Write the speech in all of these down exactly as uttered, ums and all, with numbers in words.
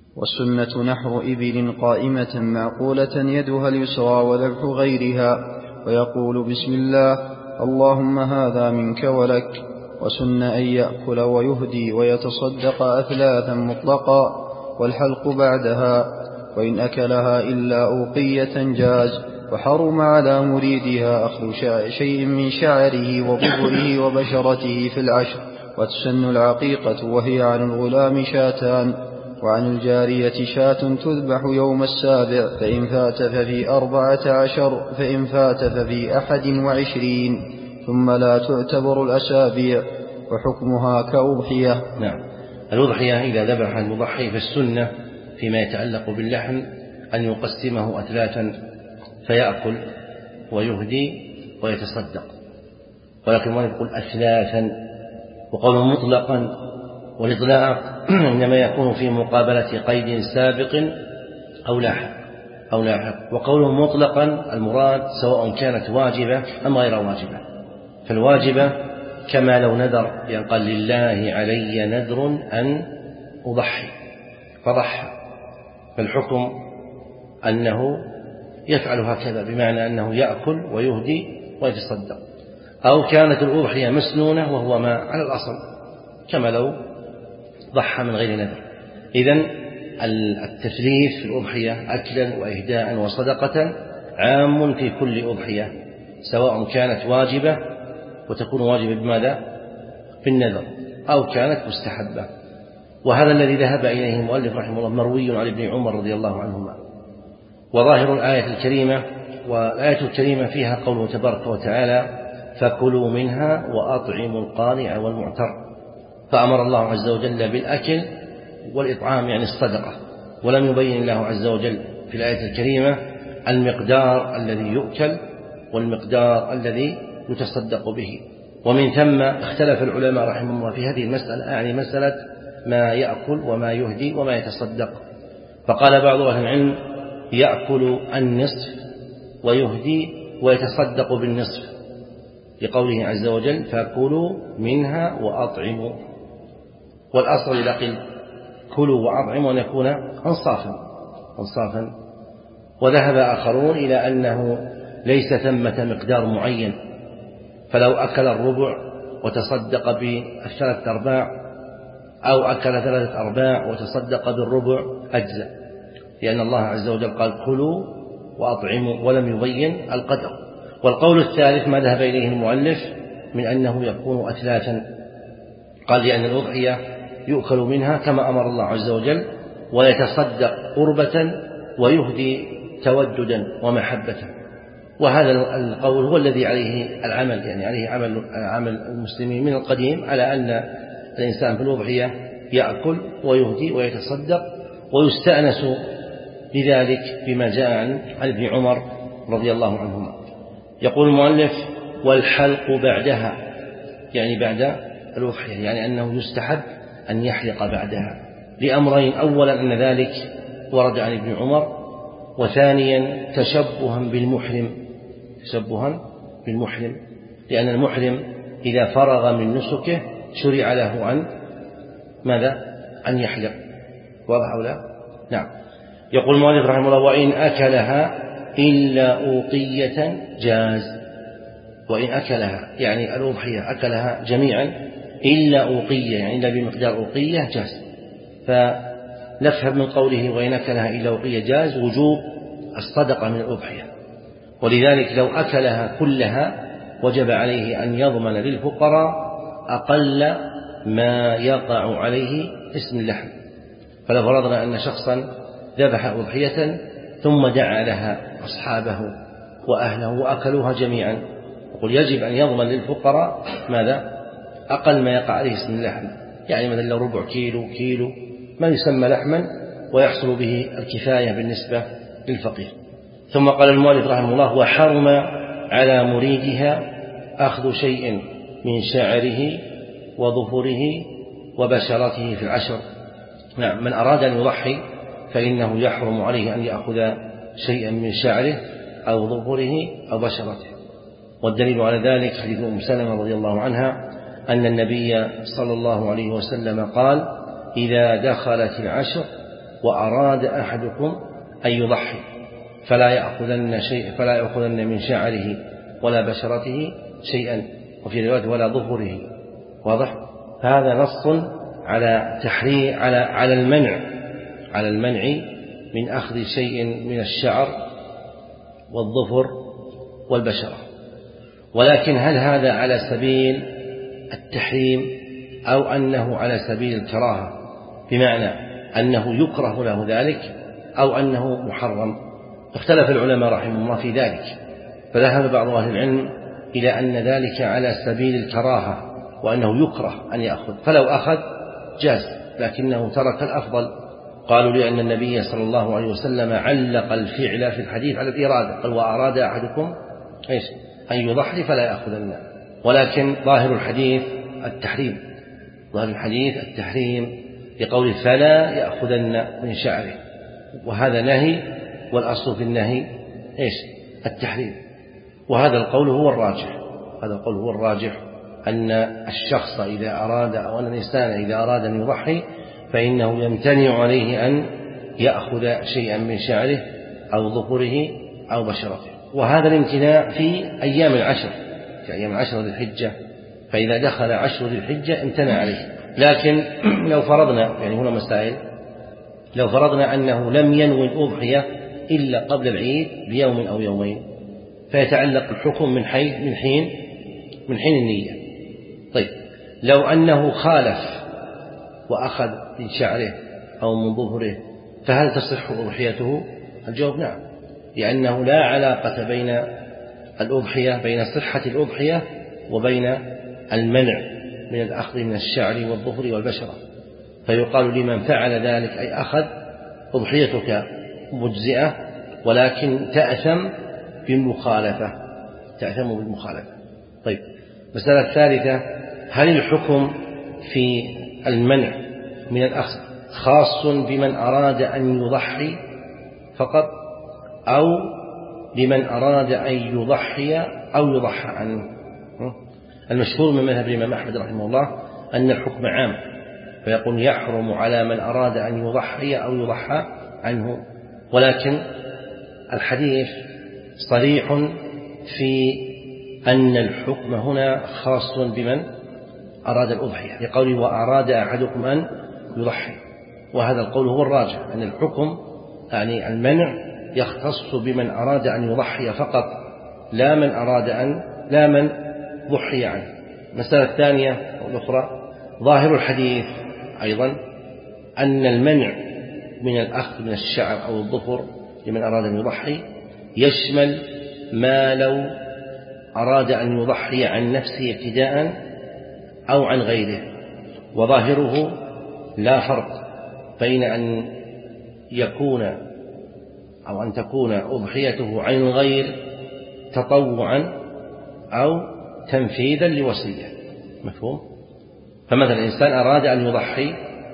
والسنة نحر إبل قائمة معقولة يدها اليسرى وذبح غيرها، ويقول بسم الله اللهم هذا منك ولك. وسن أن يأكل ويهدي ويتصدق أثلاثا مطلقا، والحلق بعدها، وإن أكلها إلا أوقية جاز. وحرم على مريدها أخذ شيء من شعره وظفره وبشرته في العشر. وتسن العقيقة وهي عن الغلام شاتان، وعن الجارية شاة تذبح يوم السابع، فإن فات ففي أربعة عشر، فإن فات ففي أحد وعشرين، ثم لا تعتبر الأسابيع، وحكمها كأضحية. نعم. الأضحية إذا ذبح المضحي فالسنة فيما يتعلق باللحم أن يقسمه أثلاثا فيأكل ويهدي ويتصدق، ولكن ما يقول أثلاثا، وقوله مطلقا والإطلاق إنما يكون في مقابلة قيد سابق أو لاحق أو لاحق وقوله مطلقا المراد سواء كانت واجبة أم غير واجبة. فالواجبة كما لو نذر، يعني قال لله علي نذر أن أضحي فضحى، فالحكم أنه يفعل هكذا، بمعنى أنه يأكل ويهدي ويتصدق. أو كانت الأضحية مسنونة وهو ما على الأصل كما لو ضحى من غير نذر. إذن التثليث في الأضحية أكلا وإهداء وصدقة عام في كل أضحية، سواء كانت واجبة وتكون واجبة بماذا؟ بالنذر، أو كانت مستحبة. وهذا الذي ذهب إليه المؤلف رحمه الله مروي عن ابن عمر رضي الله عنهما. وظاهر الآية الكريمة، والآية الكريمة فيها قوله تبارك وتعالى فكلوا منها وأطعموا القانع والمعتر، فأمر الله عز وجل بالأكل والإطعام يعني الصدقة، ولم يبين الله عز وجل في الآية الكريمة المقدار الذي يؤكل والمقدار الذي يتصدق به. ومن ثم اختلف العلماء رحمه الله في هذه المسألة، يعني مسألة ما يأكل وما يهدي وما يتصدق. فقال بعض أهل العلم يأكل النصف ويهدي ويتصدق بالنصف، لقوله عز وجل فكلوا منها وأطعموا، والأصل إذا قيل كلوا وأطعموا أن يكون أنصافا أنصافا. وذهب آخرون إلى أنه ليس ثمة مقدار معين، فلو أكل الربع وتصدق بالثلاثة أرباع، أو أكل ثلاثة أرباع وتصدق بالربع أجزاء، لأن الله عز وجل قال كلوا وأطعموا ولم يبين القدر. والقول الثالث ما ذهب إليه المؤلف من أنه يكون أثلاثا، قال لأن الأضحية يؤكل منها كما أمر الله عز وجل، ويتصدق قربة ويهدي توددا ومحبة. وهذا القول هو الذي عليه العمل، يعني عليه عمل عمل المسلمين من القديم، على أن الإنسان في الأضحية يأكل ويهدي ويتصدق، ويستأنس بذلك بما جاء عن ابن عمر رضي الله عنهما. يقول المؤلف والحلق بعدها، يعني بعد الأضحية، يعني أنه يستحب أن يحلق بعدها لأمرين: أولا أن ذلك ورد عن ابن عمر، وثانيا تشبها بالمحرم تشبها بالمحرم لأن المحرم إذا فرغ من نسكه شرع له أن ماذا؟ أن يحلق. واضح أو لا؟ نعم. يقول المؤلف رحمه الله وإن أكلها إلا أوقية جاز. وإن أكلها يعني الأضحية أكلها جميعا إلا أوقية، يعني إلا بمقدار أوقية جاز. فنفهم من قوله وإن أكلها إلا أوقية جاز وجوب الصدقة من الأضحية، ولذلك لو أكلها كلها وجب عليه أن يضمن للفقراء أقل ما يقع عليه اسم اللحم. فلو فرضنا أن شخصا ذبح أضحية ثم دعا لها أصحابه وأهله وأكلوها جميعا، يقول يجب أن يضمن للفقراء ماذا؟ أقل ما يقع عليه اسم اللحم، يعني مثلا لو ربع كيلو كيلو ما يسمى لحما ويحصل به الكفاية بالنسبة للفقير. ثم قال المؤلف رحمه الله وحرم على مريدها أخذ شيء من شعره وظفره وبشرته في العشر. نعم، من أراد أن يضحي فإنه يحرم عليه أن يأخذ شيئا من شعره أو ظفره أو بشرته. والدليل على ذلك حديث أم سلمة رضي الله عنها أن النبي صلى الله عليه وسلم قال إذا دخلت العشر وأراد أحدكم أن يضحي فلا يأخذن شيء فلا يأخذن من شعره ولا بشرته شيئا، وفي رواية ولا ظفره. واضح؟ هذا نص على تحريم على على المنع على المنع من أخذ شيء من الشعر والظفر والبشرة. ولكن هل هذا على سبيل التحريم أو أنه على سبيل الكراهة، بمعنى أنه يكره له ذلك أو أنه محرم؟ اختلف العلماء رحمهم الله في ذلك، فذهب بعض أهل العلم إلى أن ذلك على سبيل الكراهة وأنه يكره أن يأخذ، فلو أخذ جاز لكنه ترك الأفضل. قالوا لأن النبي صلى الله عليه وسلم علق الفعل في الحديث على الإرادة، قال وأراد أحدكم إيش أن يضحي فلا يأخذن، ولكن ظاهر الحديث التحريم ظاهر الحديث التحريم لقول فلا يأخذن من شعره، وهذا نهي، والأصل في النهي إيش التحريم. وهذا القول هو الراجح هذا القول هو الراجح أن الشخص إذا أراد أو أن الإنسان إذا أراد أن يضحي فإنه يمتنع عليه أن يأخذ شيئا من شعره أو ظفره أو بشرته. وهذا الامتناع في أيام العشر في أيام عشر ذي الحجة، فإذا دخل عشر ذي الحجة امتنع عليه. لكن لو فرضنا يعني هنا مسائل لو فرضنا أنه لم ينوي الأضحية إلا قبل العيد بيوم أو يومين، فيتعلق الحكم من حين من حين من حين النية. طيب لو أنه خالف وأخذ من شعره أو من ظهره فهل تصح أضحيته؟ الجواب نعم، لأنه لا علاقة بين الأضحية بين صحة الأضحية وبين المنع من الأخذ من الشعر والظفر والبشرة. فيقال لمن فعل ذلك أي أخذ أضحيتك مجزئة ولكن تأثم بالمخالفة تأثم بالمخالفة. طيب المسألة الثالثة، هل الحكم في المنع من الأخذ خاص بمن أراد أن يضحي فقط أو لمن أراد أن يضحي أو يضحى عنه؟ المشهور من مذهب الإمام أحمد رحمه الله أن الحكم عام، فيقول يحرم على من أراد أن يضحي أو يضحى عنه. ولكن الحديث صريح في أن الحكم هنا خاص بمن أراد الأضحية، لقوله وأراد أحدكم أن يضحي، وهذا القول هو الراجح أن الحكم يعني المنع يختص بمن أراد أن يضحي فقط، لا من أراد أن لا من ضحي عنه. المسألة الثانية والأخرى، ظاهر الحديث أيضا أن المنع من الأخذ من الشعر أو الظفر لمن أراد أن يضحي يشمل ما لو أراد أن يضحي عن نفسه ابتداء أو عن غيره، وظاهره لا فرق بين أن يكون أو أن تكون أضحيته عن غير تطوعا أو تنفيذا لوصية. مفهوم؟ فمثلا الإنسان أراد أن يضحي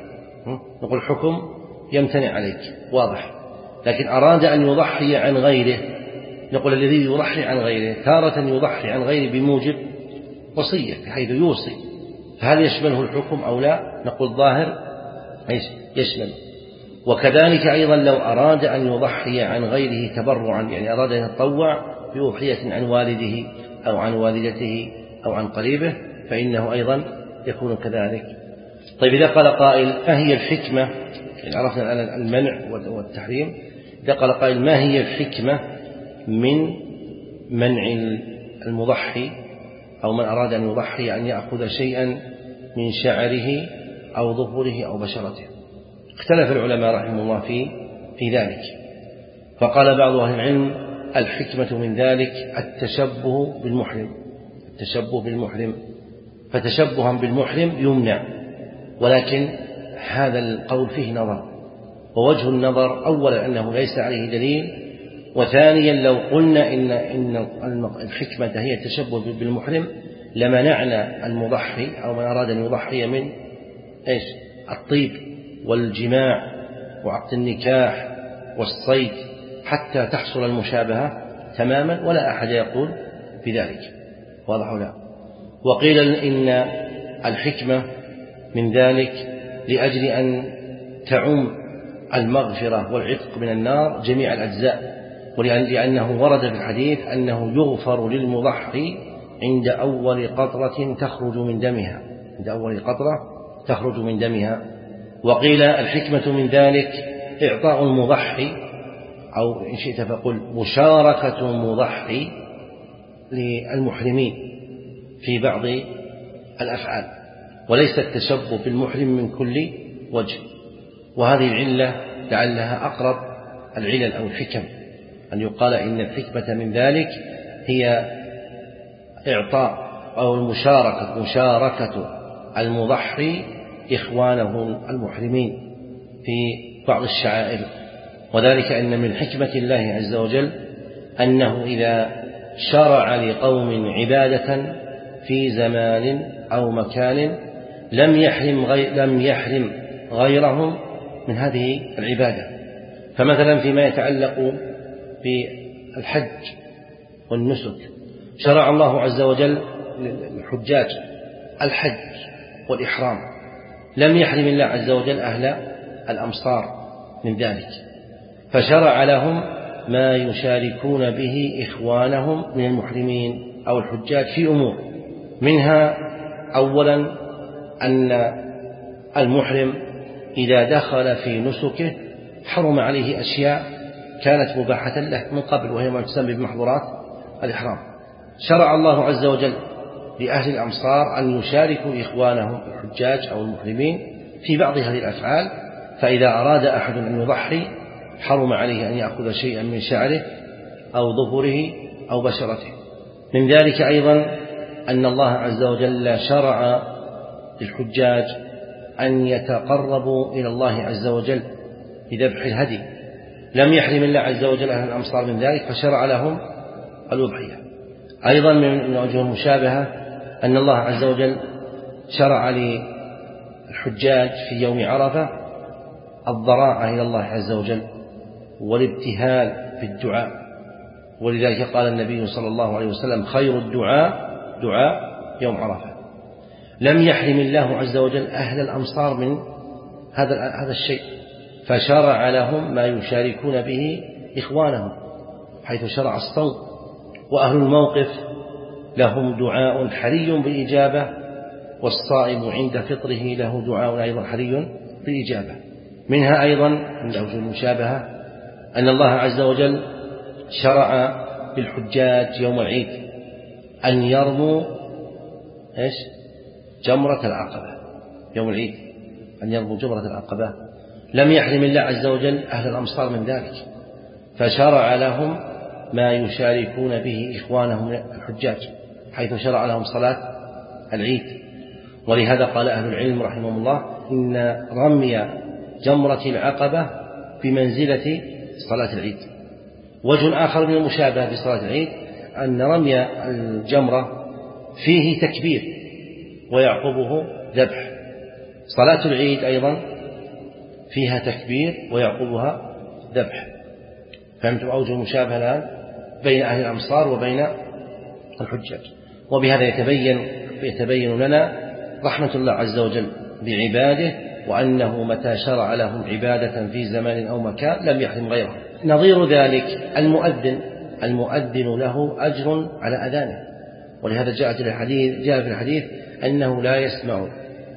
نقول حكم يمتنع عليك واضح، لكن أراد أن يضحي عن غيره نقول الذي يضحي عن غيره تارة يضحي عن غيره بموجب وصية بحيث يوصي، فهل يشمله الحكم أو لا؟ نقول ظاهر إيش يشمل. وكذلك أيضا لو أراد أن يضحي عن غيره تبرعا، يعني أراد أن يتطوع بأضحية عن والده أو عن والدته أو عن قريبه فإنه أيضا يكون كذلك. طيب إذا قال قائل ما هي الحكمة، يعني عرفنا الآن المنع والتحريم، إذا قال قائل ما هي الحكمة من منع المضحي أو من أراد أن يضحي أن يأخذ شيئا من شعره أو ظفره أو بشرته؟ اختلف العلماء رحمه الله في في ذلك، فقال بعض أهل العلم الحكمة من ذلك التشبه بالمحرم التشبه بالمحرم فتشبها بالمحرم يمنع، ولكن هذا القول فيه نظر، ووجه النظر أولا أنه ليس عليه دليل، وثانيا لو قلنا إن, إن الحكمة هي التشبه بالمحرم لمنعنا المضحي أو من أراد أن يضحي من إيش الطيب والجماع وعقد النكاح والصيد حتى تحصل المشابهة تماما، ولا أحد يقول بذلك. واضح لا؟ وقيل إن الحكمة من ذلك لأجل أن تعم المغفرة والعتق من النار جميع الأجزاء، ولأنه ورد في الحديث أنه يغفر للمضحي عند أول قطرة تخرج من دمها عند أول قطرة تخرج من دمها. وقيل الحكمة من ذلك إعطاء المضحي، أو إن شئت فقل مشاركة المضحي للمحرمين في بعض الأفعال، وليس التشبه بالمحرم من كل وجه. وهذه العلة لعلها أقرب العلل أو الحكم، أن يقال إن الحكمة من ذلك هي إعطاء أو المشاركة مشاركة المضحي إخوانه المحرمين في بعض الشعائر. وذلك أن من حكمة الله عز وجل أنه إذا شرع لقوم عبادة في زمان أو مكان لم يحرم غير لم يحرم غيرهم من هذه العبادة. فمثلا فيما يتعلق بالحج والنسك شرع الله عز وجل للحجاج الحج والإحرام، لم يحرم الله عز وجل أهل الأمصار من ذلك، فشرع لهم ما يشاركون به إخوانهم من المحرمين أو الحجاج في أمور، منها أولا أن المحرم إذا دخل في نسكه حرم عليه أشياء كانت مباحة له من قبل، وهي ما تسمى بمحظورات الإحرام. شرع الله عز وجل لأهل الأمصار أن يشاركوا إخوانهم الحجاج أو المحرمين في بعض هذه الأفعال، فإذا أراد أحد أن يضحي حرم عليه أن يأخذ شيئا من شعره أو ظفره أو بشرته. من ذلك أيضا أن الله عز وجل شرع للحجاج أن يتقربوا إلى الله عز وجل بذبح الهدي، لم يحرم الله عز وجل أهل الأمصار من ذلك فشرع لهم الأضحية. أيضا من وجه المشابهة أن الله عز وجل شرع للحجاج في يوم عرفة الضراعة إلى الله عز وجل والابتهال في الدعاء، ولذلك قال النبي صلى الله عليه وسلم خير الدعاء دعاء يوم عرفة. لم يحرم الله عز وجل أهل الأمصار من هذا هذا الشيء، فشرع لهم ما يشاركون به إخوانهم حيث شرع الصوم. وأهل الموقف لهم دعاء حري بالإجابة، والصائم عند فطره له دعاء أيضا حري بالإجابة. منها أيضا من وجه المشابهة أن الله عز وجل شرع للحجاج يوم العيد أن يرموا إيش؟ جمرة العقبة يوم العيد، أن يرموا جمرة العقبة. لم يحرم الله عز وجل أهل الأمصار من ذلك، فشرع لهم ما يشاركون به إخوانهم الحجاج حيث شرع لهم صلاة العيد. ولهذا قال أهل العلم رحمهم الله إن رمي جمرة العقبة بمنزلة صلاة العيد. وجه آخر من المشابهة في صلاة العيد أن رمي الجمرة فيه تكبير ويعقبه ذبح، صلاة العيد أيضا فيها تكبير ويعقبها ذبح. فهمتم أوجه المشابهة الآن بين أهل الأمصار وبين الحجاج؟ وبهذا يتبين يتبين لنا رحمة الله عز وجل بعباده، وأنه متى شرع لهم عبادة في زمان أو مكان لم يحرم غيره. نظير ذلك المؤذن المؤذن له أجر على أذانه، ولهذا جاء في الحديث جاء في الحديث أنه لا يسمع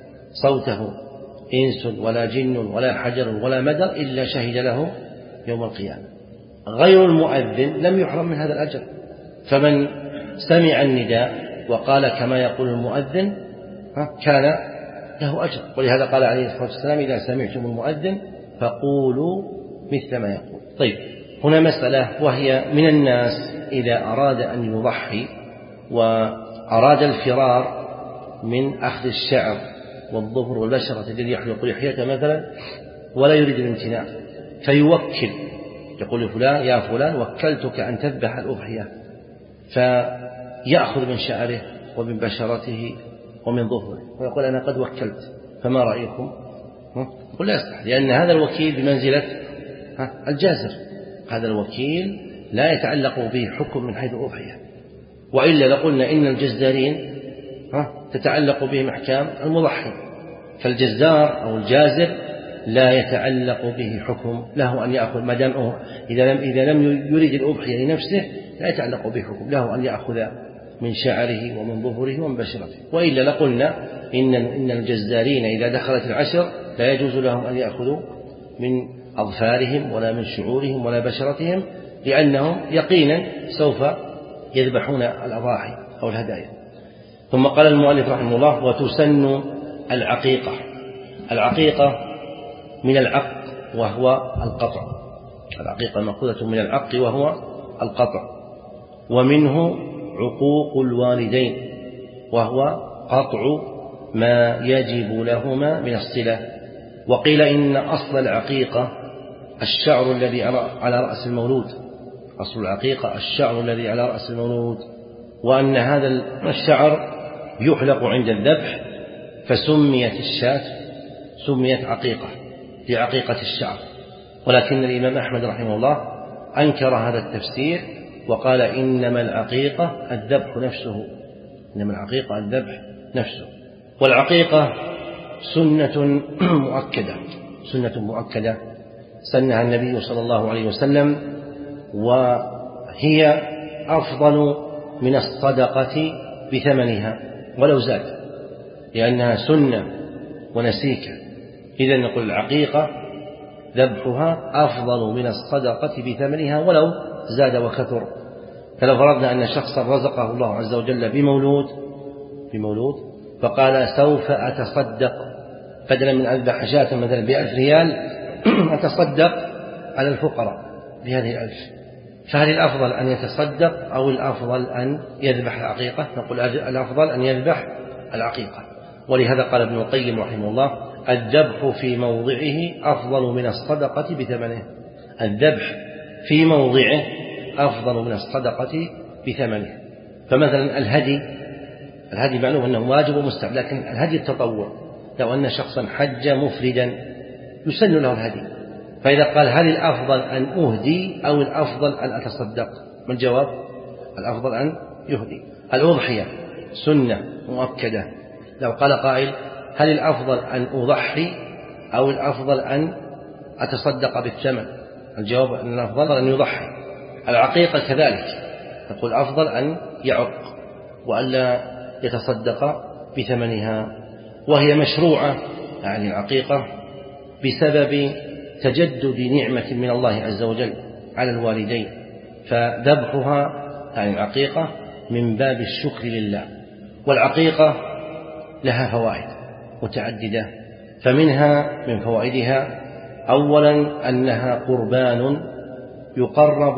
صوته إنس ولا جن ولا حجر ولا مدر إلا شهد له يوم القيامة. غير المؤذن لم يحرم من هذا الأجر، فمن سمع النداء وقال كما يقول المؤذن كان له أجر. ولهذا قال عليه الصلاة والسلام إذا سمعتم المؤذن فقولوا مثل ما يقول. طيب، هنا مسألة، وهي من الناس إذا أراد أن يضحي وأراد الفرار من أخذ الشعر والظفر والبشرة الذي يحلق لحيته مثلا ولا يريد الامتناع، فيوكل يقول لفلان يا فلان وكلتك أن تذبح الأضحية، فيأخذ من شعره ومن بشرته ومن ظفره ويقول أنا قد وكلت، فما رأيكم؟ يقول لا يصح، لأن هذا الوكيل بمنزلة الجازر، هذا الوكيل لا يتعلق به حكم من حيث الأضحية، وإلا لقلنا إن الجزارين تتعلق بهم أحكام المضحي، فالجزار أو الجازر لا يتعلق به حكم، له أن يأخذ ما دام إذا لم إذا لم يريد الأضحية لنفسه لا يتعلق به حكم، له أن يأخذ من شعره ومن ظفره ومن بشرته. وإلا لقلنا إن إن الجزارين إذا دخلت العشر لا يجوز لهم أن يأخذوا من أظفارهم ولا من شعورهم ولا بشرتهم، لأنهم يقينا سوف يذبحون الأضاحي أو الهدايا. ثم قال المؤلف رحمه الله: وتسن العقيقة. العقيقة من العق وهو القطع، العقيقة مأخوذة من العق وهو القطع، ومنه عقوق الوالدين وهو قطع ما يجب لهما من الصلة. وقيل إن أصل العقيقة الشعر الذي على رأس المولود، أصل العقيقة الشعر الذي على رأس المولود، وأن هذا الشعر يحلق عند الذبح، فسميت الشاة سميت عقيقة لعقيقة الشعر. ولكن الإمام أحمد رحمه الله أنكر هذا التفسير وقال: إنما العقيقة الذبح نفسه، إنما العقيقة الذبح نفسه. والعقيقة سنة مؤكدة، سنة مؤكدة سنها النبي صلى الله عليه وسلم، وهي أفضل من الصدقة بثمنها ولو زاد، لأنها سنة ونسيكة. إذا نقول العقيقة ذبحها أفضل من الصدقة بثمنها ولو زاد وكثر. فلو فرضنا أن شخصا رزقه الله عز وجل بمولود بمولود فقال: سوف أتصدق، بدلا من أن أذبح شاة مثلا بألف ريال أتصدق على الفقراء بهذه الألف، فهل الأفضل أن يتصدق أو الأفضل أن يذبح العقيقة؟ نقول الأفضل أن يذبح العقيقة. ولهذا قال ابن القيم رحمه الله: الذبح في موضعه أفضل من الصدقة بثمنه. الذبح في موضعه أفضل من الصدقة بثمنه. فمثلا الهدي الهدي معلوم أنه واجب ومستحب، لكن الهدي التطوع، لو أن شخصا حج مفردا يسن له الهدي، فإذا قال: هل الأفضل أن أهدي أو الأفضل أن أتصدق؟ ما الجواب؟ الأفضل أن يهدي. الأضحية سنة مؤكدة، لو قال قائل: هل الأفضل أن أضحي أو الأفضل أن أتصدق بالثمن؟ الجواب أن الأفضل أن يضحي. العقيقة كذلك، نقول الأفضل أن يعق وألا يتصدق بثمنها. وهي مشروعة يعني العقيقة بسبب تجدد نعمة من الله عز وجل على الوالدين، فذبحها يعني العقيقة من باب الشكر لله. والعقيقة لها فوائد متعددة، فمنها من فوائدها أولا أنها قربان يقرب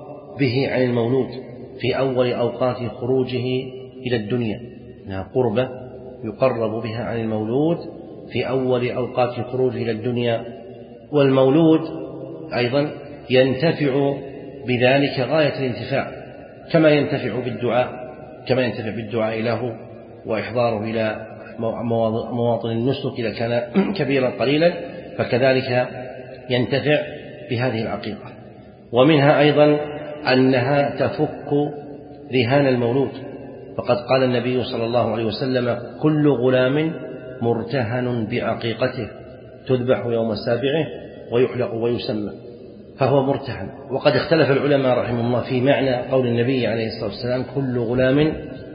به عن المولود في أول أوقات خروجه إلى الدنيا، أنها قربة يقرب بها عن المولود في أول أوقات خروجه إلى الدنيا. والمولود أيضا ينتفع بذلك غاية الانتفاع، كما ينتفع بالدعاء كما ينتفع بالدعاء له وإحضاره إلى مواطن النسك إذا كان كبيرا قليلا، فكذلك ينتفع بهذه العقيقة. ومنها أيضا أنها تفك رهان المولود، فقد قال النبي صلى الله عليه وسلم: كل غلام مرتهن بعقيقته تذبح يوم سابعه ويحلق ويسمى، فهو مرتهن. وقد اختلف العلماء رحمه الله في معنى قول النبي عليه الصلاة والسلام: كل غلام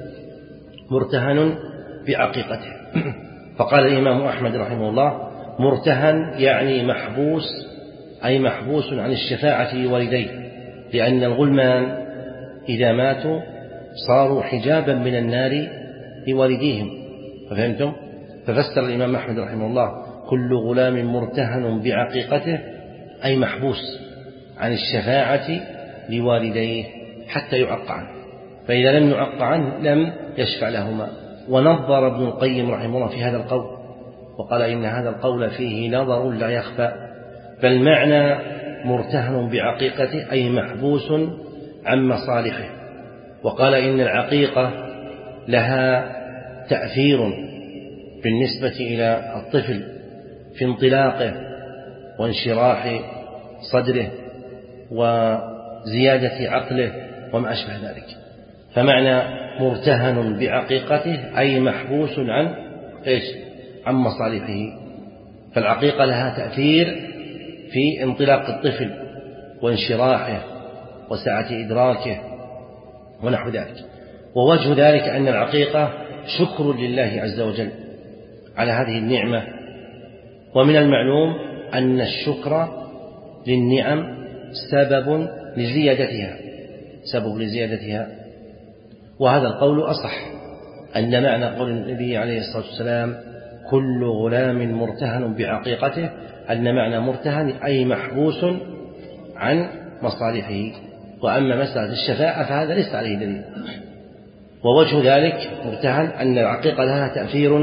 مرتهن بعقيقته. فقال الإمام أحمد رحمه الله: مرتهن يعني محبوس، أي محبوس عن الشفاعة لوالديه، لأن الغلمان إذا ماتوا صاروا حجابا من النار لوالديهم. ففهمتم؟ ففسر الإمام أحمد رحمه الله: كل غلام مرتهن بعقيقته أي محبوس عن الشفاعة لوالديه حتى يعق عنه، فإذا لم يعق عنه لم يشفع لهما. ونظر ابن القيم رحمه الله في هذا القول وقال: إن هذا القول فيه نظر لا يخفى، فالمعنى مرتهن بعقيقته أي محبوس عن مصالحه. وقال: إن العقيقة لها تأثير بالنسبة إلى الطفل في انطلاقه وانشراح صدره وزيادة عقله وما أشبه ذلك. فمعنى مرتهن بعقيقته أي محبوس عن إيش؟ عن مصالحه. فالعقيقة لها تأثير في انطلاق الطفل وانشراحه وسعة إدراكه ونحو ذلك. ووجه ذلك أن العقيقة شكر لله عز وجل على هذه النعمة، ومن المعلوم أن الشكر للنعم سبب لزيادتها سبب لزيادتها وهذا القول أصح، أن معنى قول النبي عليه الصلاة والسلام كل غلام مرتهن بعقيقته أن معنى مرتهن أي محبوس عن مصالحه. وأما مسألة الشفاعة فهذا ليس عليه دليل. ووجه ذلك مرتهن أن العقيقة لها تأثير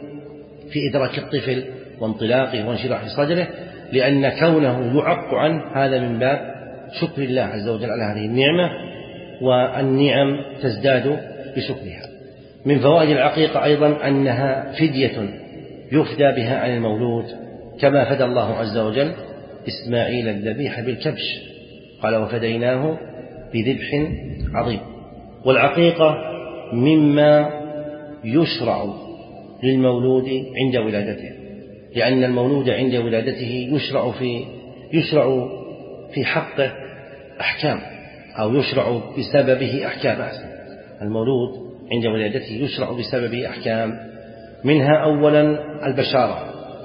في إدراك الطفل وانطلاقه وانشراح صدره، لأن كونه يعق عنه هذا من باب شكر الله عز وجل على هذه النعمة، والنعم تزداد بشكرها. من فوائد العقيقة أيضا أنها فدية يفدى بها عن المولود، كما فدى الله عز وجل إسماعيل الذبيح بالكبش، قال وفديناه بذبح عظيم. والعقيقة مما يشرع للمولود عند ولادته، لأن المولود عند ولادته يشرع في يشرع في حقه أحكام، أو يشرع بسببه أحكام أحسن. المولود عند ولادته يشرع بسببه أحكام، منها أولا البشارة،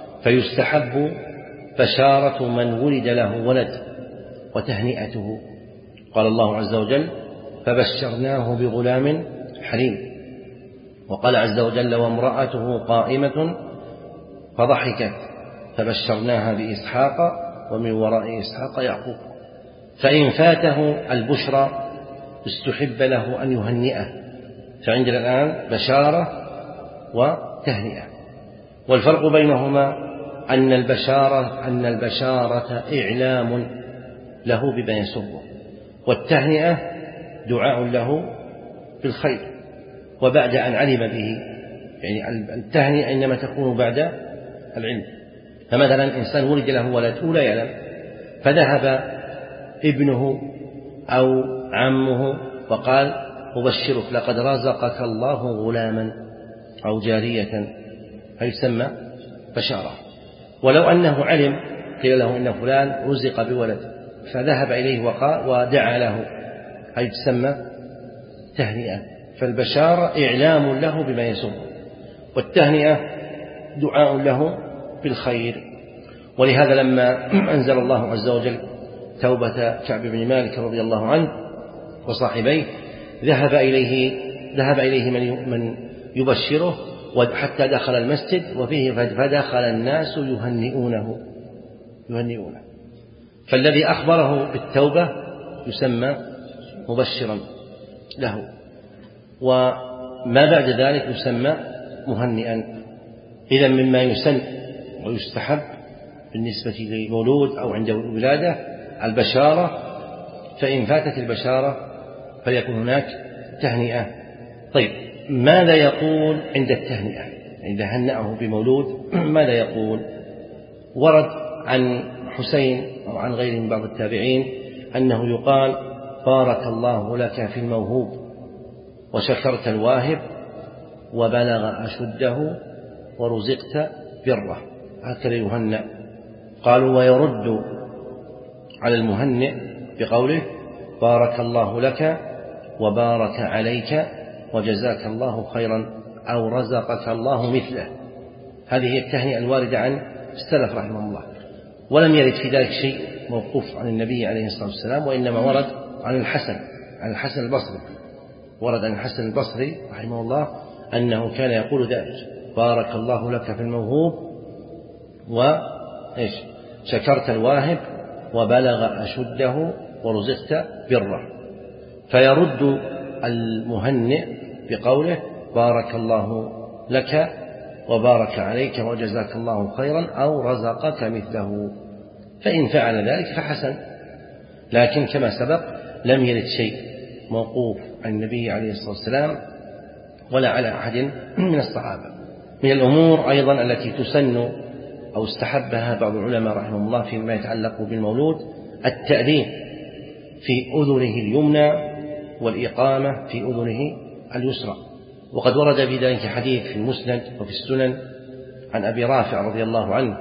فيستحب بشارة من ولد له ولد وتهنئته. قال الله عز وجل فبشرناه بغلام حليم. وقال عز وجل وامرأته قائمة فضحكت فبشرناها بإسحاق ومن وراء إسحاق يعقوب. فإن فاته البشرى استحب له أن يهنئه، فعندنا الآن بشارة وتهنئة. والفرق بينهما أن البشارة أن البشارة إعلام له بما يسره، والتهنئة دعاء له بالخير وبعد أن علم به. يعني التهنئة إنما تكون بعد العلم. فمثلا إنسان ولد له ولد ولا يعلم، فذهب ابنه أو عمه وقال أبشرك لقد رزقك الله غلاما أو جارية، فيسمى بشارة. ولو أنه علم قيل له إن فلان رزق بولد فذهب إليه وقال ودعا له، هذه تسمى تهنئة. فالبشارة إعلام له بما يسر، والتهنئة دعاء له بالخير. ولهذا لما أنزل الله عز وجل توبة كعب بن مالك رضي الله عنه وصاحبيه ذهب إليه ذهب إليه من من يبشره حتى دخل المسجد وفيه فدخل الناس يهنئونه يهنئونه فالذي أخبره بالتوبة يسمى مبشرا له، وما بعد ذلك يسمى مهنئا. إذن مما يسن ويستحب بالنسبة للمولود أو عند الولادة البشارة، فإن فاتت البشارة فليكن هناك تهنئة. طيب ماذا يقول عند التهنئة إذا هنأه بمولود؟ ماذا يقول؟ ورد عن حسين أو عن غيره من بعض التابعين أنه يقال بارك الله لك في الموهوب وشكرت الواهب وبلغ أشده ورزقت بره، هكذا يهنأ. قالوا ويرد على المهنئ بقوله بارك الله لك وبارك عليك وجزاك الله خيرا أو رزقك الله مثله. هذه هي التهنئة الواردة عن السلف رحمه الله، ولم يرد في ذلك شيء موقوف عن النبي عليه الصلاة والسلام، وإنما ورد عن الحسن عن الحسن البصري ورد عن الحسن البصري رحمه الله أنه كان يقول ذلك بارك الله لك في الموهوب وإيش شكرت الواهب وبلغ أشده ورزقت بره. فيرد المهنئ بقوله بارك الله لك وبارك عليك وجزاك الله خيرا أو رزقك مثله. فإن فعل ذلك فحسن، لكن كما سبق لم يرد شيء موقوف عن النبي عليه الصلاة والسلام ولا على أحد من الصحابة. من الأمور أيضا التي تسن أو استحبها بعض العلماء رحمه الله فيما يتعلق بالمولود التأذين في أذنه اليمنى والإقامة في أذنه اليسرى. وقد ورد في ذلك حديث في المسند وفي السنن عن أبي رافع رضي الله عنه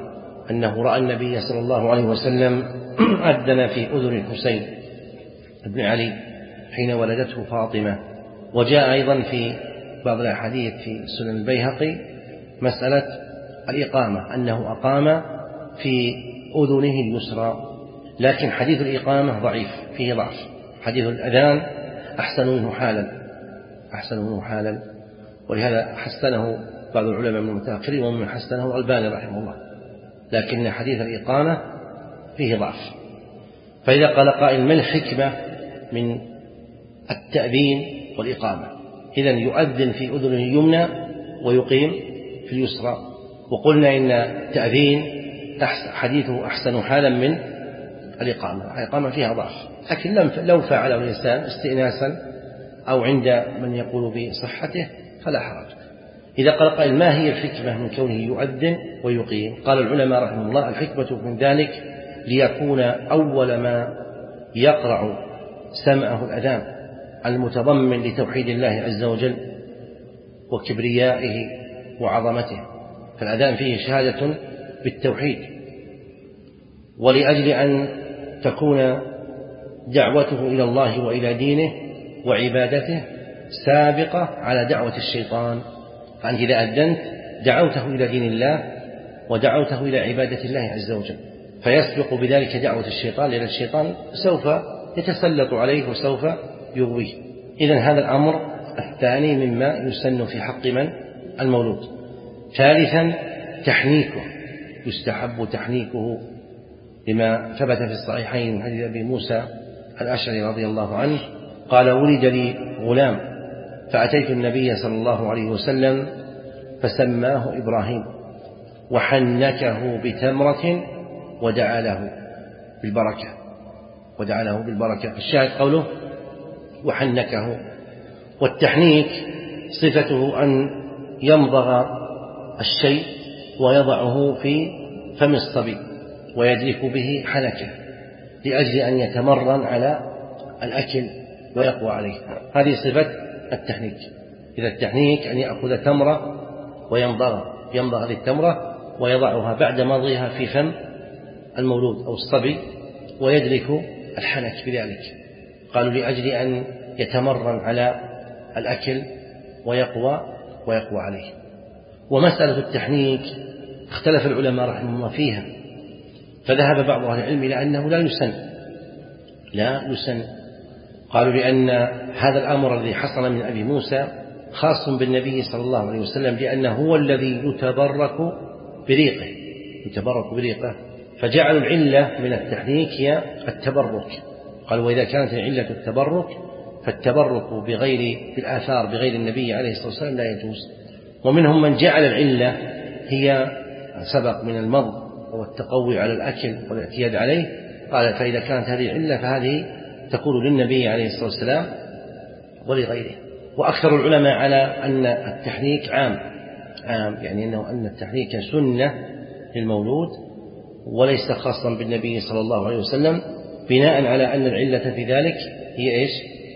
أنه رأى النبي صلى الله عليه وسلم أذن في أذن الحسين بن علي حين ولدته فاطمة. وجاء أيضا في بعض الأحاديث في سنن البيهقي مسألة الإقامة أنه أقام في أذنه اليسرى، لكن حديث الإقامة ضعيف فيه ضعف. حديث الأذان أحسن منه حالا أحسن منه حالا ولهذا حسنه بعض العلماء من المتأخرين ومن حسنه الألباني رحمه الله، لكن حديث الإقامة فيه ضعف. فإذا قال قائل ما الحكمة من التأذين والإقامة؟ إذن يؤذن في أذنه اليمنى ويقيم في اليسرى، وقلنا إن التأذين حديثه أحسن حالا من الإقامة. الإقامة فيها ضعف، لكن لو فعله الإنسان استئناسا أو عند من يقول بصحته فلا حرج. إذا قال قائل ما هي الحكمة من كونه يؤذن ويقيم؟ قال العلماء رحمه الله الحكمة من ذلك ليكون أول ما يقرع سمعه الأذان المتضمن لتوحيد الله عز وجل وكبريائه وعظمته، فالأذان فيه شهادة بالتوحيد، ولأجل أن تكون دعوته إلى الله وإلى دينه وعبادته سابقة على دعوة الشيطان. فأنت إذا أذنت دعوته إلى دين الله ودعوته إلى عبادة الله عز وجل، فيسبق بذلك دعوة الشيطان، لأن الشيطان سوف يتسلط عليه وسوف يغويه. إذن هذا الأمر الثاني مما يسن في حق من؟ المولود. ثالثا تحنيكه، يستحب تحنيكه لما ثبت في الصحيحين من حديث أبي موسى الأشعري رضي الله عنه قال ولد لي غلام فأتيت النبي صلى الله عليه وسلم فسماه إبراهيم وحنكه بتمرة ودعا له بالبركة ودعا له بالبركة. الشاهد قوله وحنكه. والتحنيك صفته أن يمضغ الشيء ويضعه في فم الصبي ويدرك به حنكه لأجل أن يتمرن على الأكل ويقوى عليه. هذه صفة التحنيك. إذا التحنيك أن يأخذ تمرة ويمضغ يمضغ هذه التمرة ويضعها بعد مضغها في فم المولود أو الصبي ويدرك الحنك بذلك. قالوا لأجل أن يتمرن على الأكل ويقوى ويقوى عليه. ومسألة التحنيك اختلف العلماء رحمه الله فيها، فذهب بعض أهل العلم إلى أنه لا يسن لا يسن قالوا لأن هذا الأمر الذي حصل من أبي موسى خاص بالنبي صلى الله عليه وسلم، لأنه هو الذي يتبرك بريقه يتبرك بريقه فجعلوا العلة من التحنيك هي التبرك. قالوا وإذا كانت العلة التبرك فالتبرك بغير بالآثار بغير النبي عليه الصلاة والسلام لا يجوز. ومنهم من جعل العلة هي سبق من المضغ والتقوي على الأكل والاعتياد عليه، قال فإذا كانت هذه العلة فهذه تكون للنبي عليه الصلاة والسلام ولغيره. وأكثر العلماء على أن التحنيك عام عام يعني أنه أن التحنيك سنة للمولود وليس خاصا بالنبي صلى الله عليه وسلم، بناء على أن العلة في ذلك هي إيش؟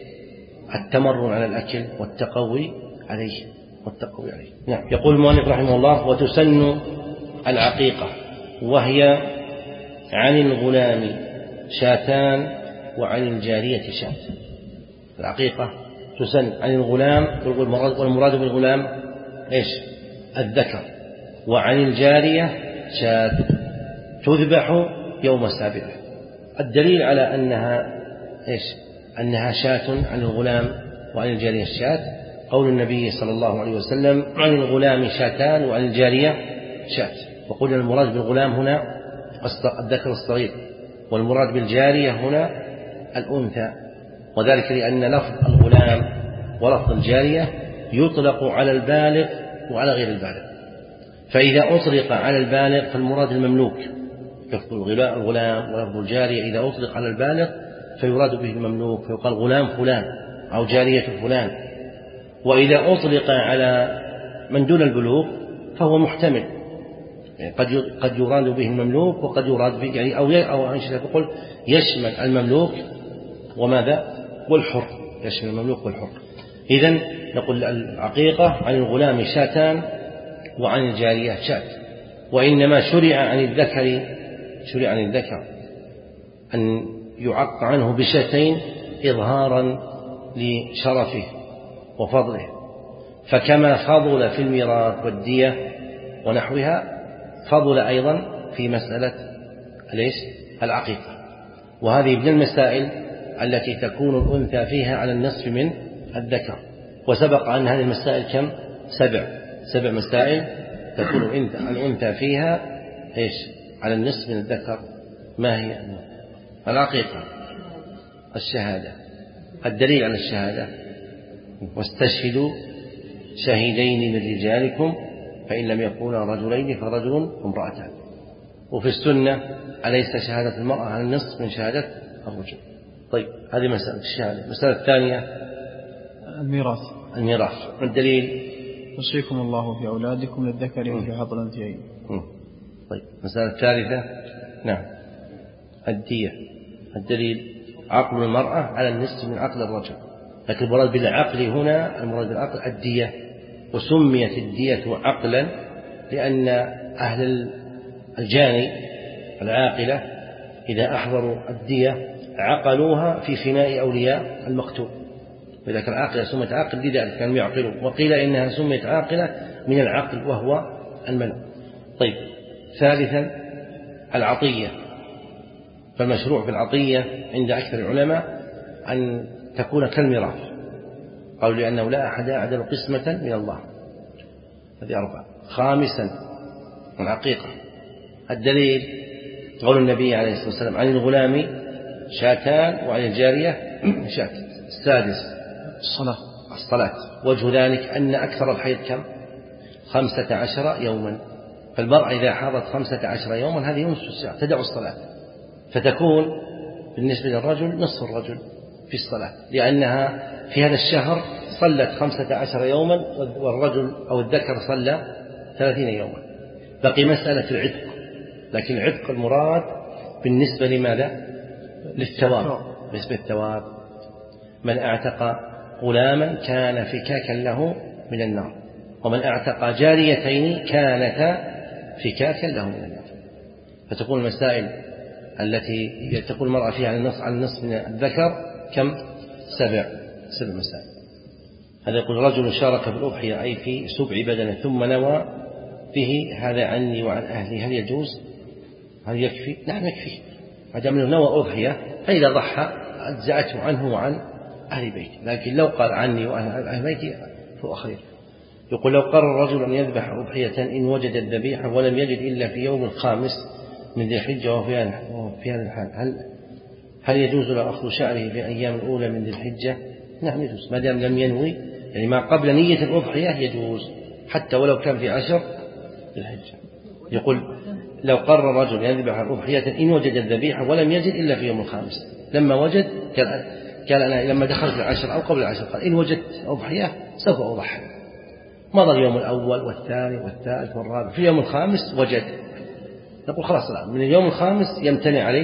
التمرن على الأكل والتقوي عليه والتقوي عليه. نعم. يقول المؤلف رحمه الله وتسن العقيقة وهي عن الغلام شاتان وعن الجارية شات. العقيقة تسن عن الغلام والمراد بالغلام إيش؟ الذكر، وعن الجارية شات تذبح يوم السابعة. الدليل على أنها إيش؟ أنها شاة عن الغلام وعن الجارية الشات قول النبي صلى الله عليه وسلم عن الغلام شاتان وعن الجارية شات. وقلنا المراد بالغلام هنا الذكر الصغير، والمراد بالجارية هنا الأنثى، وذلك لأن لفظ الغلام ولفظ الجارية يطلق على البالغ وعلى غير البالغ. فإذا أطلق على البالغ فالمراد المملوك، لفظ الغلام ولفظ الجارية إذا أطلق على البالغ فيراد به المملوك فيقال غلام فلان أو جارية فلان. وإذا أطلق على من دون البلوغ فهو محتمل، يعني قد قد يراد به المملوك وقد يراد به يعني أو أو يقول يشمل المملوك وماذا والحر، يشمل المملوك والحر. إذن نقول العقيقة عن الغلام شاتان وعن الجارية شات. وإنما شرع عن الذكر شرع عن الذكر أن يعق عنه بشاتين إظهارا لشرفه وفضله، فكما فضل في الميراث والدية ونحوها فضل أيضا في مسألة ليش العقيقة. وهذه من المسائل التي تكون الأنثى فيها على النصف من الذكر، وسبق أن هذه المسائل كم؟ سبع سبع مسائل تكون الأنثى فيها إيش على النصف من الذكر. ما هي؟ العقيقة، الشهادة، الدليل على الشهادة، واستشهدوا شهيدين من رجالكم فإن لم يكونا رجلين فرجل وامرأتان. وفي السنة أليس شهادة المرأة على النصف من شهادة الرجل؟ طيب هذه مسألة الشهادة. المسألة الثانية الميراث. الميراث الدليل يوصيكم الله في أولادكم للذكر مثل حظ الأنثيين. طيب المسألة الثالثة نعم الدية، الدليل عقل المرأة على النصف من عقل الرجل، لكن المراد بالعقل هنا المراد بالعقل الدية، وسميت الدية عقلا لأن أهل الجاني العاقلة إذا أحضروا الدية عقلوها في فناء أولياء المقتول، وإذا كان عاقلة سميت عاقل لذلك كانوا يعقلون، وقيل إنها سميت عاقلة من العقل وهو المنع. طيب ثالثا العطية، فالمشروع في العطية عند أكثر العلماء أن تكون كالميراث، قالوا لأنه لا أحد أعدل قسمة من الله. هذه أربعة. خامسا العقيقة، الدليل قول النبي عليه الصلاة والسلام عن الغلام شاتان وعن الجارية شات. السادس الصلاة الصلاة، وجه ذلك أن أكثر الحيض كم؟ خمسة عشر يوما، فالمرأة إذا حاضت خمسة عشر يوما هذه نصف الساعة تدع الصلاة، فتكون بالنسبة للرجل نصف الرجل في الصلاة، لأنها في هذا الشهر صلت خمسة عشر يوما والرجل أو الذكر صلى ثلاثين يوما. بقي مسألة العتق، لكن العتق المراد بالنسبة لماذا؟ للثواب، بالنسبة للثواب من اعتق غلاما كان فكاكا له من النار، ومن اعتق جاريتين كانتا فكاكا له من النار. فتكون المسائل التي تكون المرأة فيها على النص عن النصف من الذكر كم؟ سبع سبع مسائل. هذا يقول رجل شارك بالأضحية أي في سبع بدنه ثم نوى به هذا عني وعن أهلي، هل يجوز؟ هل يكفي؟ نعم يكفي، ما دام انه نوى أضحية فإذا ضحى أجزأته عنه وعن أهل بيته، لكن لو قال عني وعن أهل بيتي فهو خير. يقول لو قرر الرجل أن يذبح أضحية إن وجد الذبيحة ولم يجد إلا في يوم الخامس من ذي الحجة وفي هذا الحال هل هل يجوز له أخذ شعره في الأيام الأولى من ذي الحجة؟ نعم يجوز، ما دام لم ينوي، يعني ما قبل نية الأضحية يجوز حتى ولو كان في عشر ذي الحجة. يقول لو قرر رجل يذبح أضحية إن وجد الذبيحة ولم يجد إلا في يوم الخامس، لما وجد قال قال أنا لما دخلت العشر أو قبل العشر قال إن وجدت أضحية سوف أضحي. مضى اليوم الأول والثاني والثالث والرابع، في اليوم الخامس وجد، نقول خلاص الآن من اليوم الخامس يمتنع عليه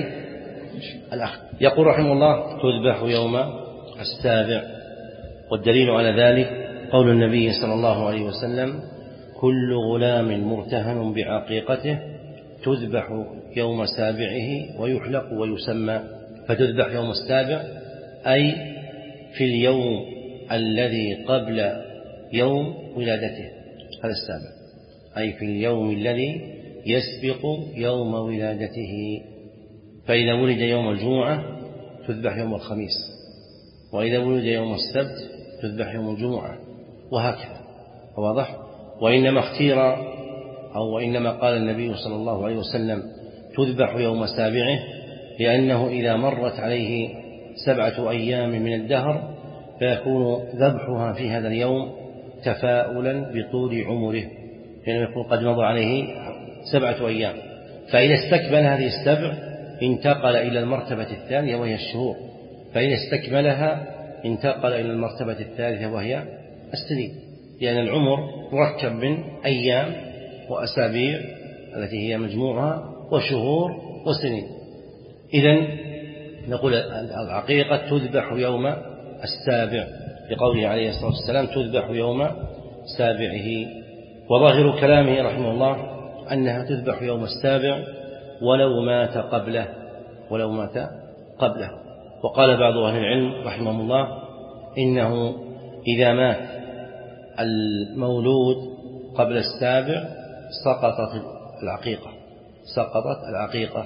الأخذ. يقول رحمه الله تذبح يوم السابع، والدليل على ذلك قول النبي صلى الله عليه وسلم كل غلام مرتهن بعقيقته تذبح يوم سابعه ويحلق ويسمى. فتذبح يوم السابع أي في اليوم الذي قبل يوم ولادته، هذا السابع، أي في اليوم الذي يسبق يوم ولادته. فإذا ولد يوم الجمعة تذبح يوم الخميس، وإذا ولد يوم السبت تذبح يوم الجمعة، وهكذا. واضح؟ وإنما اختير أو وإنما قال النبي صلى الله عليه وسلم تذبح يوم سابعه لأنه إذا مرت عليه سبعة أيام من الدهر فيكون ذبحها في هذا اليوم تفاؤلا بطول عمره، لأنه يكون قد مضى عليه سبعة أيام. فإذا استكمل هذه السبع انتقل إلى المرتبة الثانية وهي الشهور، فإن استكملها انتقل إلى المرتبة الثالثة وهي السنين، لأن العمر مركب من أيام وأسابيع التي هي مجموعها وشهور وسنين. إذن نقول العقيقة تذبح يوم السابع لقوله عليه الصلاة والسلام تذبح يوم سابعه. وظاهر كلامه رحمه الله أنها تذبح يوم السابع ولو مات قبله ولو مات قبله. وقال بعض أهل العلم رحمه الله إنه إذا مات المولود قبل السابع سقطت العقيقة سقطت العقيقة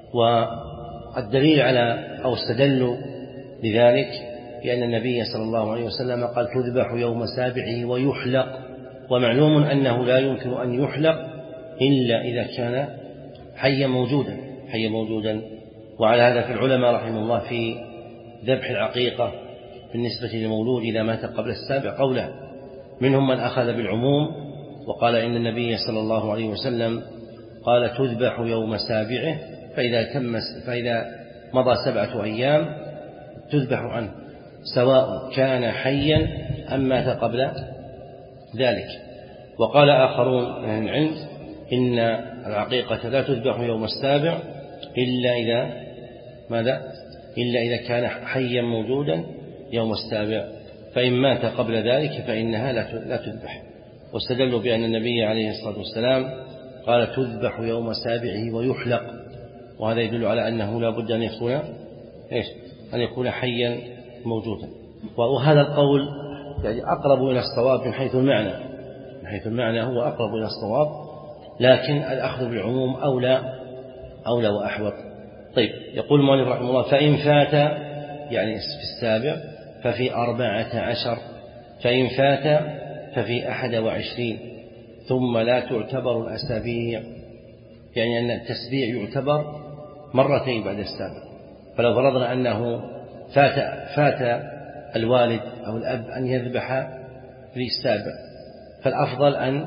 والدليل على أو استدلوا لذلك لأن النبي صلى الله عليه وسلم قال تذبح يوم سابعه ويحلق، ومعلوم أنه لا يمكن أن يحلق إلا إذا كان حيا موجودا حيا موجودا وعلى هذا في العلماء رحمه الله في ذبح العقيقة بالنسبة للمولود إذا مات قبل السابع قوله، منهم من أخذ بالعموم وقال إن النبي صلى الله عليه وسلم قال تذبح يوم سابعه فإذا تم فإذا مضى سبعة أيام تذبح عنه سواء كان حيا أم مات قبل ذلك. وقال آخرون من العلم إن العقيقة لا تذبح يوم السابع إلا إذا ماذا إلا إذا كان حيا موجودا يوم السابع، فإن مات قبل ذلك فإنها لا تذبح. واستدلوا بأن النبي عليه الصلاة والسلام قال تذبح يوم سابعه ويحلق، وهذا يدل على أنه لا بد أن يكون إيش أن يكون حيا موجودا. وهذا القول يعني أقرب إلى الصواب من حيث المعنى من حيث المعنى هو أقرب إلى الصواب، لكن الأخذ بالعموم أولى أولى وأحوط. طيب يقول المؤلف رحمه الله فإن فات يعني في السابع ففي أربعة عشر، فإن فات ففي أحد وعشرين، ثم لا تعتبر الأسابيع، يعني أن التسبيع يعتبر مرتين بعد السابع. فلو فرضنا أنه فات, فات الوالد أو الأب أن يذبح في السابع فالأفضل أن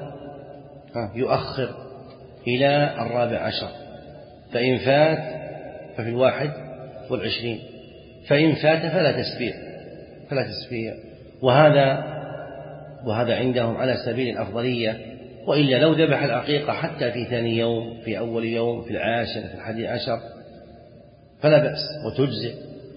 يؤخر إلى الرابع عشر، فإن فات ففي الواحد والعشرين، فإن فات فلا تسبيع فلا تسبيع وهذا وهذا عندهم على سبيل الأفضلية. وإلا لو ذبح العقيقة حتى في ثاني يوم في أول يوم في العاشر في الحادي عشر فلا بأس وتجزئ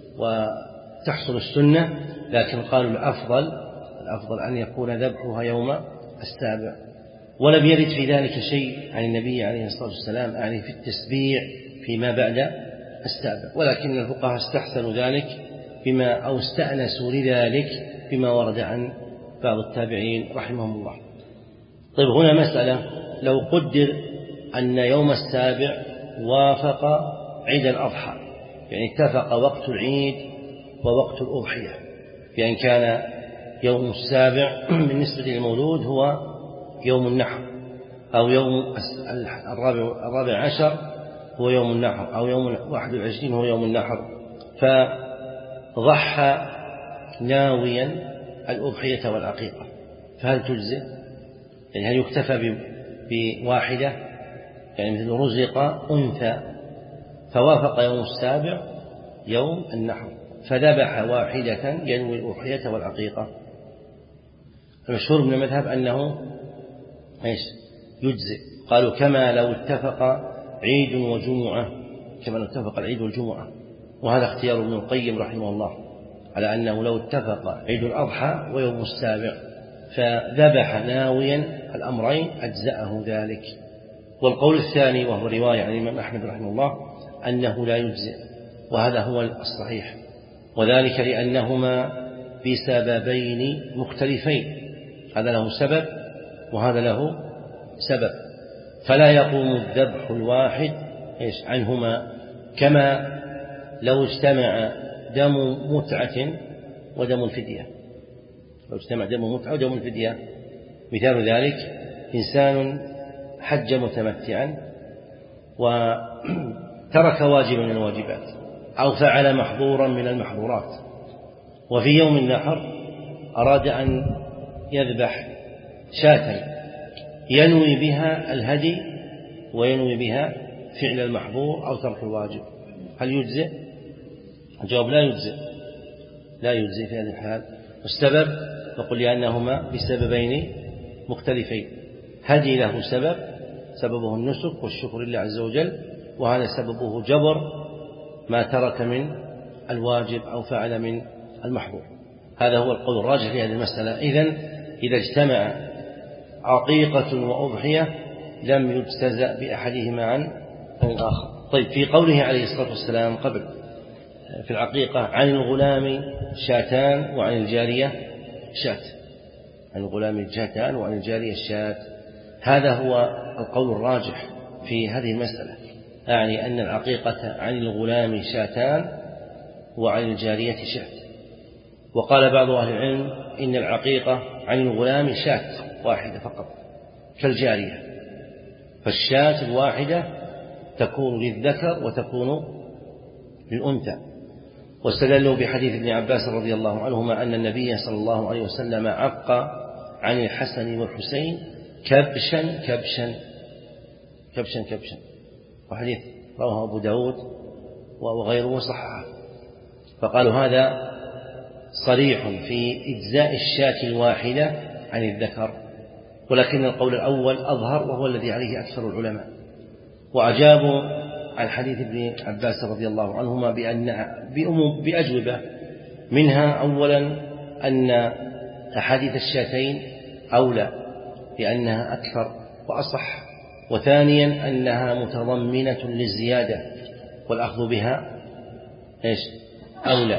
وتحصل السنة، لكن قالوا الأفضل الأفضل أن يكون ذبحها يوم السابع. ولم يرد في ذلك شيء عن النبي عليه الصلاة والسلام يعني في التسبيع فيما بعد السابع، ولكن الفقهاء استحسنوا ذلك بما أو استأنسوا لذلك بما ورد عن بعض التابعين رحمهم الله. طيب هنا مسألة، لو قدر أن يوم السابع وافق عيد الأضحى، يعني اتفق وقت العيد ووقت الأضحية، بأن كان يوم السابع بالنسبة للمولود هو يوم النحر، أو يوم الرابع, الرابع عشر هو يوم النحر، أو يوم واحد والعشرين هو يوم النحر، فضحى ناويا الأضحية والعقيقة، فهل تجزئ؟ يعني هل يكتفى بواحدة؟ يعني مثل رزق أنثى فوافق يوم السابع يوم النحر فذبح واحدة ينوي الأضحية والعقيقة. المشهور من المذهب أنه إيش يجزئ، قالوا كما لو اتفق عيد وجمعة، كما لو اتفق العيد والجمعة، وهذا اختيار ابن القيم رحمه الله على أنه لو اتفق عيد الأضحى ويوم السابع فذبح ناويا الأمرين أجزأه ذلك. والقول الثاني وهو رواية عن الإمام أحمد رحمه الله أنه لا يجزئ، وهذا هو الصحيح، وذلك لأنهما بسببين مختلفين، هذا له سبب وهذا له سبب، فلا يقوم الذبح الواحد إيش عنهما، كما لو اجتمع دم متعة ودم الفدية، لو اجتمع دم متعة ودم الفدية. مثال ذلك إنسان حج متمتعا وترك واجبا من الواجبات أو فعل محظورا من المحظورات، وفي يوم النحر أراد أن يذبح شاة ينوي بها الهدي وينوي بها فعل المحظور أو ترك الواجب، هل يجزئ؟ الجواب لا يجزئ لا يجزئ في هذه الحال. والسبب نقول لأنهما بسببين مختلفين، هدي له سبب سببه النسك والشكر لله عز وجل، وهذا سببه جبر ما ترك من الواجب أو فعل من المحظور. هذا هو القول الراجح في هذه المسألة. إذن إذا اجتمع عقيقة وأضحية لم يجتزأ بأحدهما عن الآخر. طيب، في قوله عليه الصلاة والسلام قبل في العقيقة عن الغلام شاتان وعن الجارية شات، عن الغلام شاتان وعن الجارية شات، هذا هو القول الراجح في هذه المسألة، يعني أن العقيقة عن الغلام شاتان وعن الجارية شات. وقال بعض أهل العلم إن العقيقة عن الغلام شات واحدة فقط كالجارية، فالشات الواحدة تكون للذكر وتكون للأنثى. واستدلوا بحديث ابن عباس رضي الله عنهما أن النبي صلى الله عليه وسلم عق عن الحسن والحسين كبشا كبشا كبشا كبشا، وحديث رواه أبو داود وغيره صححه. فقالوا هذا صريح في إجزاء الشاة الواحدة عن الذكر، ولكن القول الأول أظهر وهو الذي عليه أكثر العلماء. وأجابوا عن حديث ابن عباس رضي الله عنهما بأن بأجوبة، منها أولا أن أحاديث الشاتين أولى لأنها أكثر وأصح، وثانيا أنها متضمنة للزيادة والأخذ بها إيش أولى،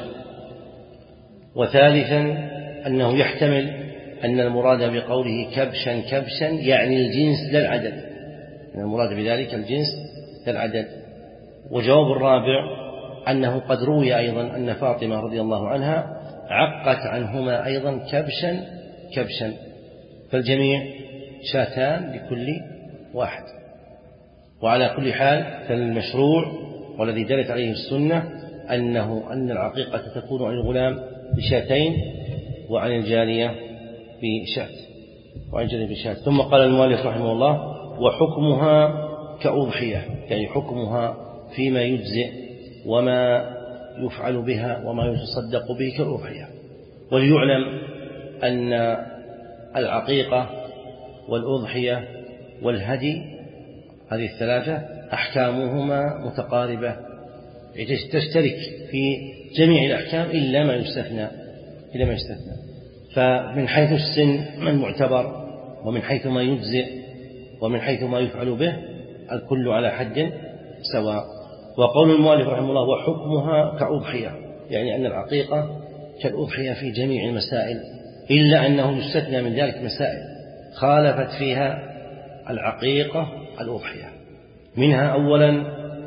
وثالثا أنه يحتمل أن المراد بقوله كبشا كبشا يعني الجنس لا العدد، أن المراد بذلك الجنس لا العدد. وجواب الرابع أنه قد روي أيضا أن فاطمة رضي الله عنها عقت عنهما أيضا كبشا كبشا، فالجميع شاتان لكل واحد. وعلى كل حال فالمشروع والذي دلت عليه السنة أنه أن العقيقة تكون عن الغلام بشاتين وعن الجارية بشات وعن الجارية بشات. ثم قال المؤلف رحمه الله وحكمها كأضحية، يعني حكمها فيما يجزئ وما يفعل بها وما يتصدق به كالأضحية. وليعلم أن العقيقة والأضحية والهدي هذه الثلاثة أحكامهما متقاربة، تشترك في جميع الأحكام إلا ما يستثنى إلا ما يستثنى فمن حيث السن المعتبر، ومن حيث ما يجزئ، ومن حيث ما يفعل به، الكل على حد سواء. وقول المؤلف رحمه الله وحكمها كأضحية، يعني أن العقيقة كالأضحية في جميع المسائل، إلا أنه يستثنى من ذلك مسائل خالفت فيها العقيقة الأضحية. منها أولا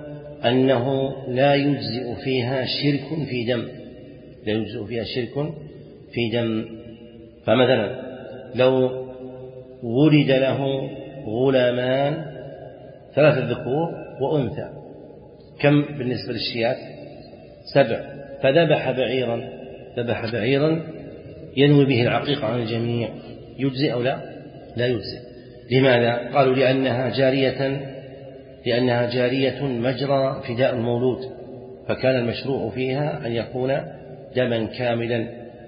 أنه لا يجزئ فيها شرك في دم، لا يجزئ فيها شرك في دم. فمثلا لو ولد له غلامان ثلاثة ذكور وأنثى، كم بالنسبة للشيات؟ سبع، فذبح بعيرا ذبح بعيرا ينوي به العقيقة عن الجميع، يجزئ أو لا؟ لا يجزئ. لماذا؟ قالوا لأنها جارية لأنها جارية مجرى فداء المولود، فكان المشروع فيها أن يكون دما كاملا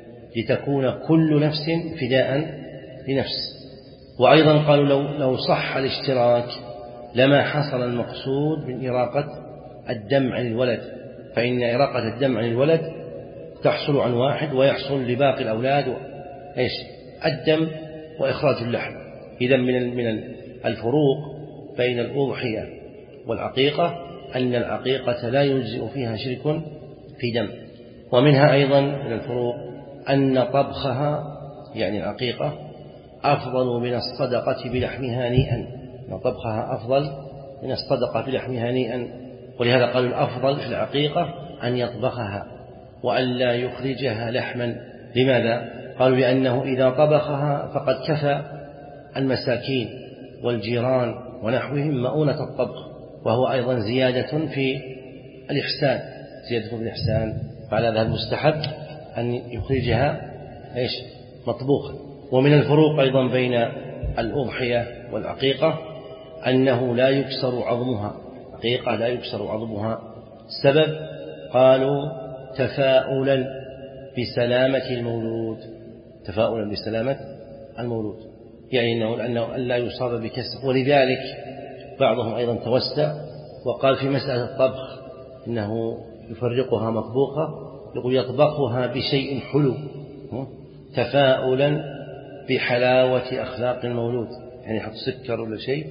لتكون كل نفس فداء لنفس. وأيضا قالوا لو, لو صح الاشتراك لما حصل المقصود من إراقة الدم عن الولد، فإن إراقة الدم عن الولد تحصل عن واحد ويحصل لباقي الأولاد إيش؟ الدم وإخراج اللحم. إذا من من الفروق بين الأضحية والعقيقة أن العقيقة لا يجزئ فيها شرك في دم. ومنها أيضا من الفروق أن طبخها يعني العقيقة أفضل من الصدقة بلحمها نيئا، أن طبخها أفضل من الصدقة بلحمها نيئا. ولهذا قالوا الأفضل في العقيقة أن يطبخها وأن لا يخرجها لحما. لماذا؟ قالوا لأنه إذا طبخها فقد كفى المساكين والجيران ونحوهم مؤونة الطبخ، وهو أيضا زيادة في الإحسان زيادة في الإحسان فعلى هذا المستحب أن يخرجها إيش؟ مطبوخا. ومن الفروق أيضا بين الأضحية والعقيقة أنه لا يكسر عظمها، عقيقة لا يكسر عظمها. السبب قالوا تفاؤلا بسلامة المولود، تفاؤلا بسلامة المولود، يعني أنه, أنه لا يصاب بكسر. ولذلك بعضهم أيضا توسع وقال في مسألة الطبخ إنه يفرقها مطبوخة، يقول يطبخها بشيء حلو تفاؤلا بحلاوة أخلاق المولود، يعني يحط سكر ولا شيء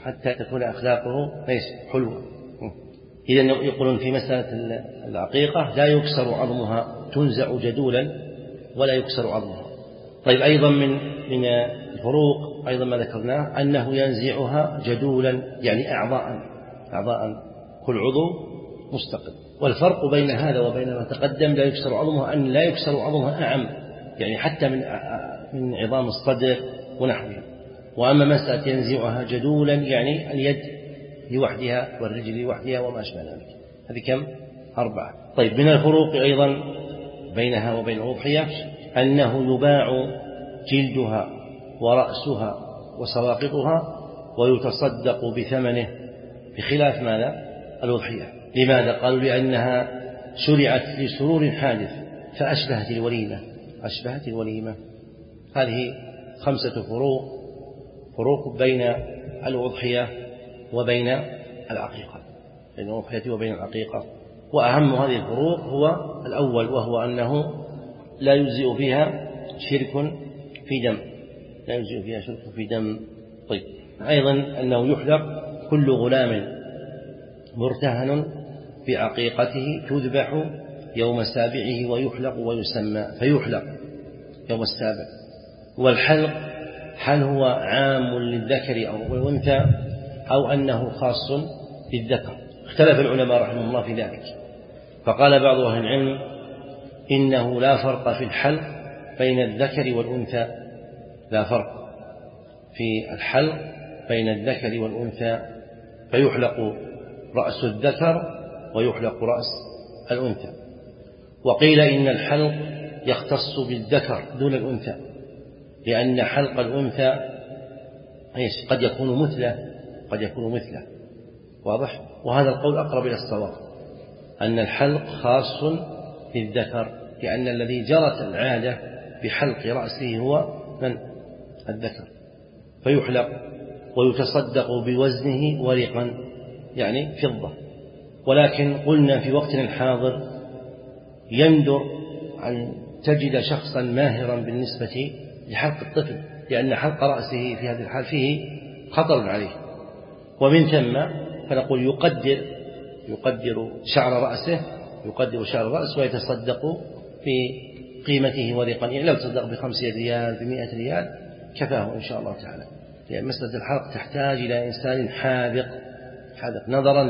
حتى تكون أخلاقه ليس حلوة. إذن يقولون في مسألة العقيقة لا يكسر عظمها، تنزع جدولا ولا يكسر عظمها. طيب أيضا من من الفروق أيضا ما ذكرناه أنه ينزعها جدولا، يعني أعضاء أعضاء كل عضو مستقل. والفرق بين هذا وبين ما تقدم لا يكسر عظمها أن لا يكسر عظمها أعم، يعني حتى من من عظام الصدر ونحوها. وأما مسألة ينزعها جدولا يعني اليد لوحدها والرجل لوحدها وما أشبه ذلك. هذه كم؟ أربعة. طيب من الفروق أيضا بينها وبين الأضحية أنه يباع جلدها ورأسها وسواقطها ويتصدق بثمنه، بخلاف ماذا؟ الأضحية. لماذا؟ قالوا لأنها شرعت لسرور حادث فأشبهت الوليمة، أشبهت الوليمة. هذه خمسة فروق فروق بين الأضحية وبين العقيقة، بين الأضحية وبين العقيقة. وأهم هذه الفروق هو الأول، وهو أنه لا يجزئ فيها شرك في دم، لا يجزئ فيها شرك في دم. طيب أيضا أنه يحلق كل غلام مرتهن بعقيقته تذبح يوم سابعه ويحلق ويسمى، فيحلق يوم السابع. والحلق هل هو عام للذكر أو الأنثى أو أنه خاص بالذكر؟ اختلف العلماء رحمه الله في ذلك، فقال بعض أهل العلم إنه لا فرق في الحلق بين الذكر والأنثى، لا فرق في الحلق بين الذكر والأنثى، فيحلق رأس الذكر ويحلق رأس الأنثى. وقيل إن الحلق يختص بالذكر دون الأنثى، لأن حلق الأنثى قد يكون مثله قد يكون مثله واضح. وهذا القول أقرب إلى الصواب، أن الحلق خاص بالذكر، لأن الذي جرت العادة بحلق رأسه هو من؟ الذكر. فيحلق ويتصدق بوزنه ورقا، يعني فضة. ولكن قلنا في وقتنا الحاضر يندر أن تجد شخصا ماهرا بالنسبة لحلق الطفل، لأن حلق رأسه في هذه الحال فيه خطر عليه. ومن ثم فنقول يقدر يقدر شعر رأسه يقدر شعر رأسه ويتصدق في قيمته ورقا، يعني لو تصدق بخمسين ريال بمئة ريال كفاه إن شاء الله تعالى. لأن مسألة الحلق تحتاج إلى إنسان حاذق حاذق نظرا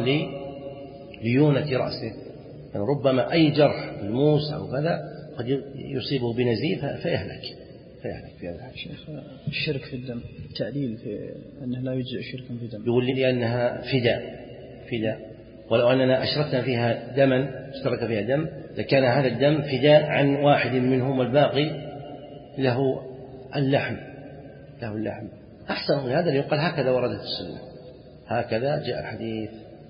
لليونة رأسه، يعني ربما أي جرح الموس أو كذا قد يصيبه بنزيف فيهلك فيهلك في هذا. شيخ الشرك في الدم، التعليل في أنه لا يجزئ شركا في الدم، يقول لي لأنها فداء فداء ولو أننا أشركنا فيها دما اشترك فيها دم لكان هذا الدم فداء عن واحد منهم والباقي له اللحم له اللحم. أحسن من هذا أن يقال هكذا وردت السنة، هكذا جاء الحديث.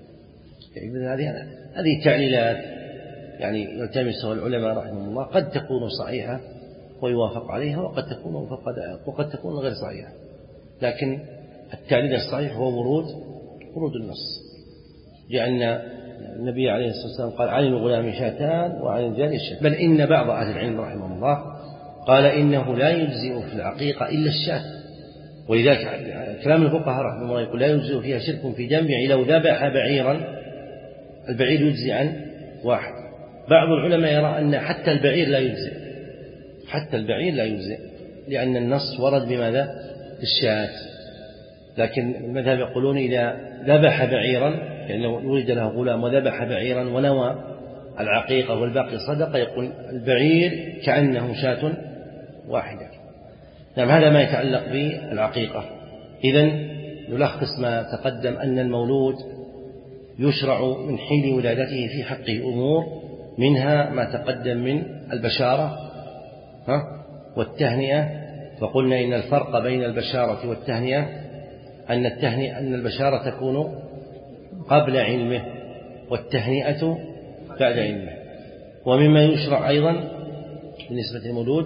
هذه هذه تعليلات يعني يلتمسها العلماء رحمهم الله، قد تكون صحيحة ويوافق عليها، وقد تكون وقد تكون غير صحيحة، لكن التعليل الصحيح هو ورود ورود النص، لأن النبي عليه الصلاة والسلام قال عن الغلام شاتان وعن الجارية شاتان. بل إن بعض أهل العلم رحمه الله قال إنه لا يجزئ في العقيقة إلا الشاة، ولذلك كلام الفقهاء رحمه الله يقول لا يجزئ فيها شرك في دم، لو ذبح بعيرا البعير يجزي عن واحد. بعض العلماء يرى أن حتى البعير لا يجزئ حتى البعير لا يجزئ لأن النص ورد بماذا؟ الشاة. لكن المذهب يقولون إذا ذبح بعيرا، يعني لو ولد له غلام وذبح بعيرا ونوى العقيقة والباقي صدقة، يقول البعير كأنه شاة واحدة. نعم، هذا ما يتعلق بالعقيقة. إذن نلخص ما تقدم أن المولود يشرع من حين ولادته في حقه أمور، منها ما تقدم من البشارة والتهنئة. فقلنا إن الفرق بين البشارة والتهنئة أن التهنئة أن البشارة تكون قبل علمه والتهنئة بعد علمه. ومما يشرع أيضا بالنسبة للمولود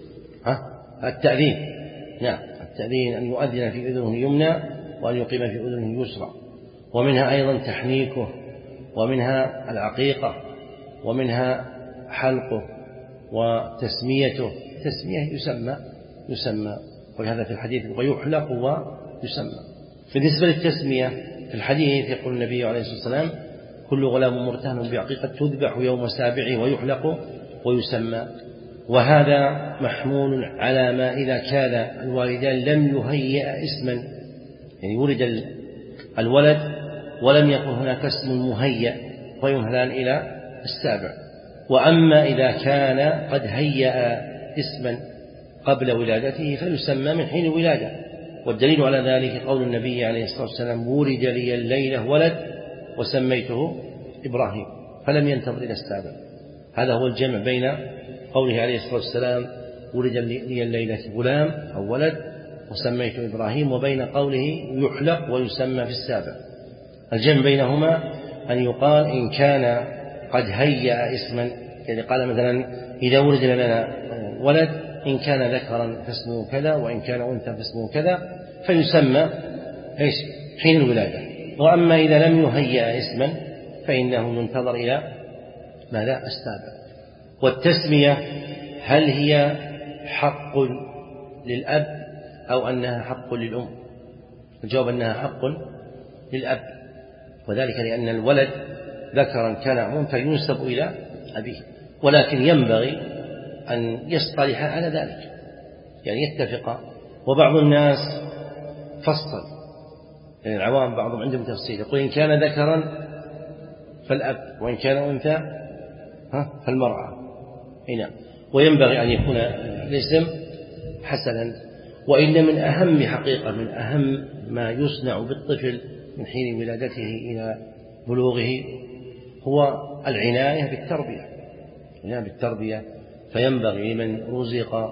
التأذين، نعم التأذين، أن يؤذن في أذنه اليمنى وأن يقيم في أذنه اليسرى. ومنها أيضا تحنيكه، ومنها العقيقة، ومنها حلقه وتسميته. تسمية يسمى يسمى ولهذا في الحديث ويحلق ويسمى. بالنسبة للتسمية في الحديث يقول النبي عليه الصلاة والسلام: كل غلام مرتهن بعقيقة تذبح يوم سابعه ويحلق ويسمى. وهذا محمول على ما إذا كان الوالدان لم يهيئ اسما، يعني ولد الولد ولم يكن هناك اسم مهيئ فيمهلان إلى السابع. وأما إذا كان قد هيأ اسما قبل ولادته فيسمى من حين الولادة. والدليل على ذلك قول النبي عليه الصلاة والسلام: ولد لي الليلة ولد وسميته إبراهيم، فلم ينتظر إلى السابع. هذا هو الجمع بين قوله عليه الصلاة والسلام: ولد لي الليلة غلام أو ولد وسميته إبراهيم، وبين قوله يحلق ويسمى في السابع. الجمع بينهما أن يقال إن كان قد هيأ اسما، يعني قال مثلا: إذا ولد لنا ولد إن كان ذكرا فاسمه كذا وإن كان أنثى فاسمه كذا، فيسمى إيش حين الولادة. وأما إذا لم يهيأ اسما فإنه ينتظر إلى ماذا؟ السابع. والتسمية هل هي حق للأب أو أنها حق للأم؟ الجواب أنها حق للأب، وذلك لأن الولد ذكرا كان أو أنثى ينسب إلى أبيه، ولكن ينبغي أن يصطلح على ذلك، يعني يتفق. وبعض الناس فصل، يعني العوام بعضهم عندهم تفصيل، يقول إن كان ذكرا فالأب وإن كان أنثى فالمرأة. هنا وينبغي أن يكون الاسم حسنا. وإن من أهم حقيقة من أهم ما يصنع بالطفل من حين ولادته إلى بلوغه هو العناية بالتربية، العناية بالتربية. فينبغي لمن رزق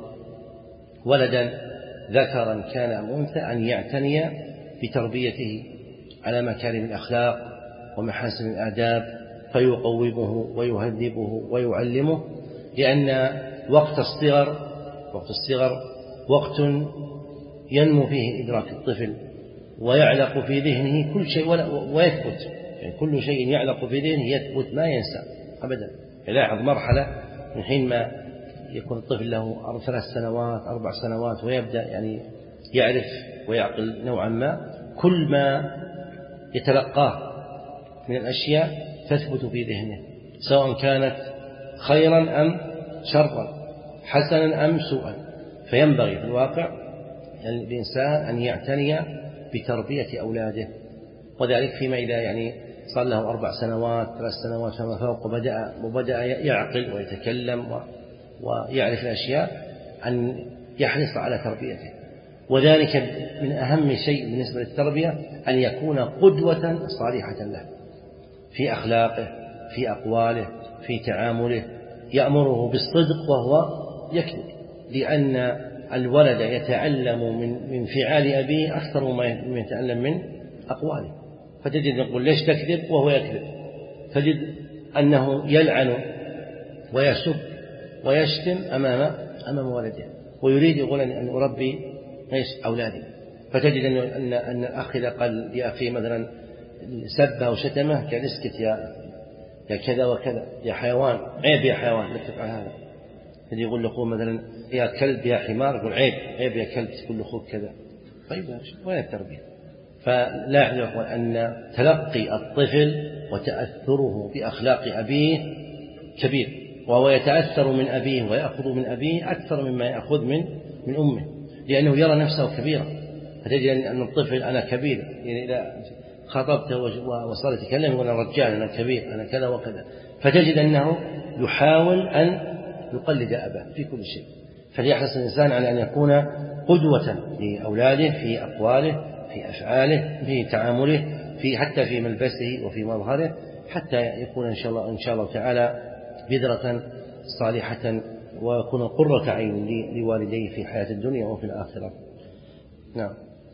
ولدا ذكرا كان أم أنثى أن يعتني بتربيته على مكارم الأخلاق ومحاسن الآداب، فيقومه ويهذبه ويعلمه، لأن وقت الصغر وقت الصغر وقت ينمو فيه إدراك الطفل ويعلق في ذهنه كل شيء ويثبت، يعني كل شيء يعلق في ذهنه يثبت ما ينسى أبدا. يلاحظ مرحلة من حين ما يكون الطفل له ثلاث سنوات أربع سنوات ويبدأ يعني يعرف ويعقل نوعا ما، كل ما يتلقاه من الأشياء تثبت في ذهنه، سواء كانت خيرا أم شرا، حسنا أم سوءا. فينبغي في الواقع الإنسان أن يعتني بتربية أولاده، وذلك فيما إذا يعني صار له أربع سنوات ثلاث سنوات فما فوق وبدأ, وبدأ يعقل ويتكلم ويعرف الأشياء، أن يحرص على تربيته. وذلك من أهم شيء بالنسبة للتربية أن يكون قدوة صالحة له في أخلاقه في أقواله في تعامله، يأمره بالصدق وهو يكذب، لأن الولد يتعلم من من فعال أبيه أكثر مما يتعلم من أقواله. فتجد يقول ليش تكذب وهو يكذب، تجد أنه يلعن ويسب ويشتم أمام أمام والده، ويريد يقول أن أربي إيش أولادي. فتجد أن أن الأخ إذا قال لأخيه مثلا سبه وشتمه قال اسكت يا يا كذا وكذا يا حيوان، عيب يا حيوان، لا تفعل هذا. يجي يقول له مثلا يا كلب يا حمار، يقول عيب عيب يا كلب تقول لاخوك كذا. طيب وين التربية؟ فلاحظوا يا اخوان ان تلقي الطفل وتأثره بأخلاق أبيه كبير، وهو يتأثر من أبيه ويأخذ من أبيه أكثر مما يأخذ من من أمه، لأنه يرى نفسه كبيرا. فتجد أن الطفل أنا كبير، يعني إذا خاطبته وصار يتكلم يقول أنا رجال أنا كبير أنا كذا وكذا، فتجد أنه يحاول أن يقلد أباه في كل شيء. فليحرص الإنسان على أن يكون قدوة لأولاده في أقواله في أفعاله في تعامله في حتى في ملبسه وفي مظهره، حتى يكون إن شاء الله إن شاء الله تعالى بذرة صالحة ويكون قرة عين لوالديه في حياة الدنيا وفي الآخرة. نعم.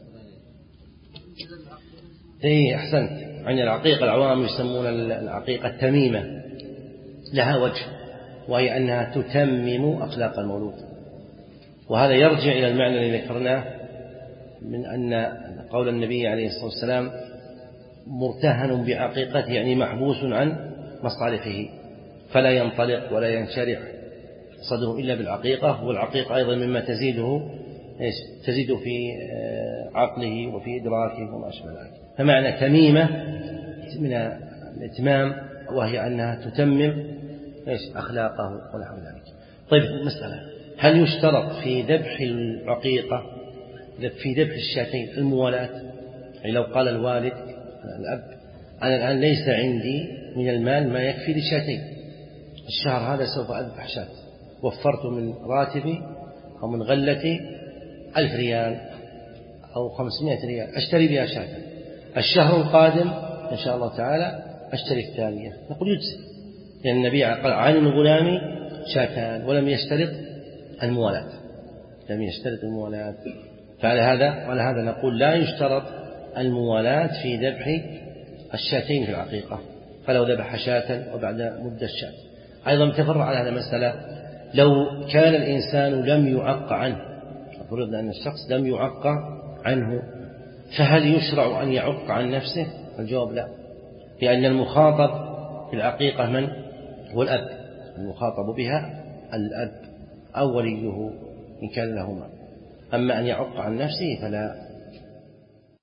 إيه أحسنت. عن العقيقة العوام يسمون العقيقة التميمة، لها وجه وهي أنها تتمم أخلاق المولود. وهذا يرجع إلى المعنى الذي ذكرناه من أن قول النبي عليه الصلاة والسلام مرتهن بعقيقته، يعني محبوس عن مصالحه، فلا ينطلق ولا ينشرح صدره إلا بالعقيقة. والعقيقة أيضا مما تزيده تزيد في عقله وفي إدراكه وما أشبه ذلك. فمعنى تميمة من الإتمام وهي أنها تتمم أخلاقه ونحو ذلك. طيب مسألة، هل يشترط في ذبح العقيقة في ذبح الشاتين الموالاة؟ يعني لو قال الوالد الأب أنا الآن ليس عندي من المال ما يكفي للشاتين، الشهر هذا سوف أذبح شاة، وفرت من راتبي أو من غلتي ألف ريال أو خمسمائة ريال أشتري بها شاة، الشهر القادم إن شاء الله تعالى أشتري الثانية، نقول يجزي، لأن النبي قال عن الغلام شاتان ولم يشترط الموالاة، لم يشترط الموالاة. فعلى هذا وعلى هذا نقول لا يشترط الموالاة في ذبح الشاتين في العقيقة، فلو ذبح شاة وبعد مدة الشاة. أيضا تفرع على هذا المسألة، لو كان الإنسان لم يعق عنه، فرضنا أن الشخص لم يعق عنه، فهل يشرع أن يعق عن نفسه؟ الجواب لا، لأن المخاطب في العقيقة من هو الأب، المخاطب بها الأب أو وليه إن كان له مال، أما أن يعق عن نفسه فلا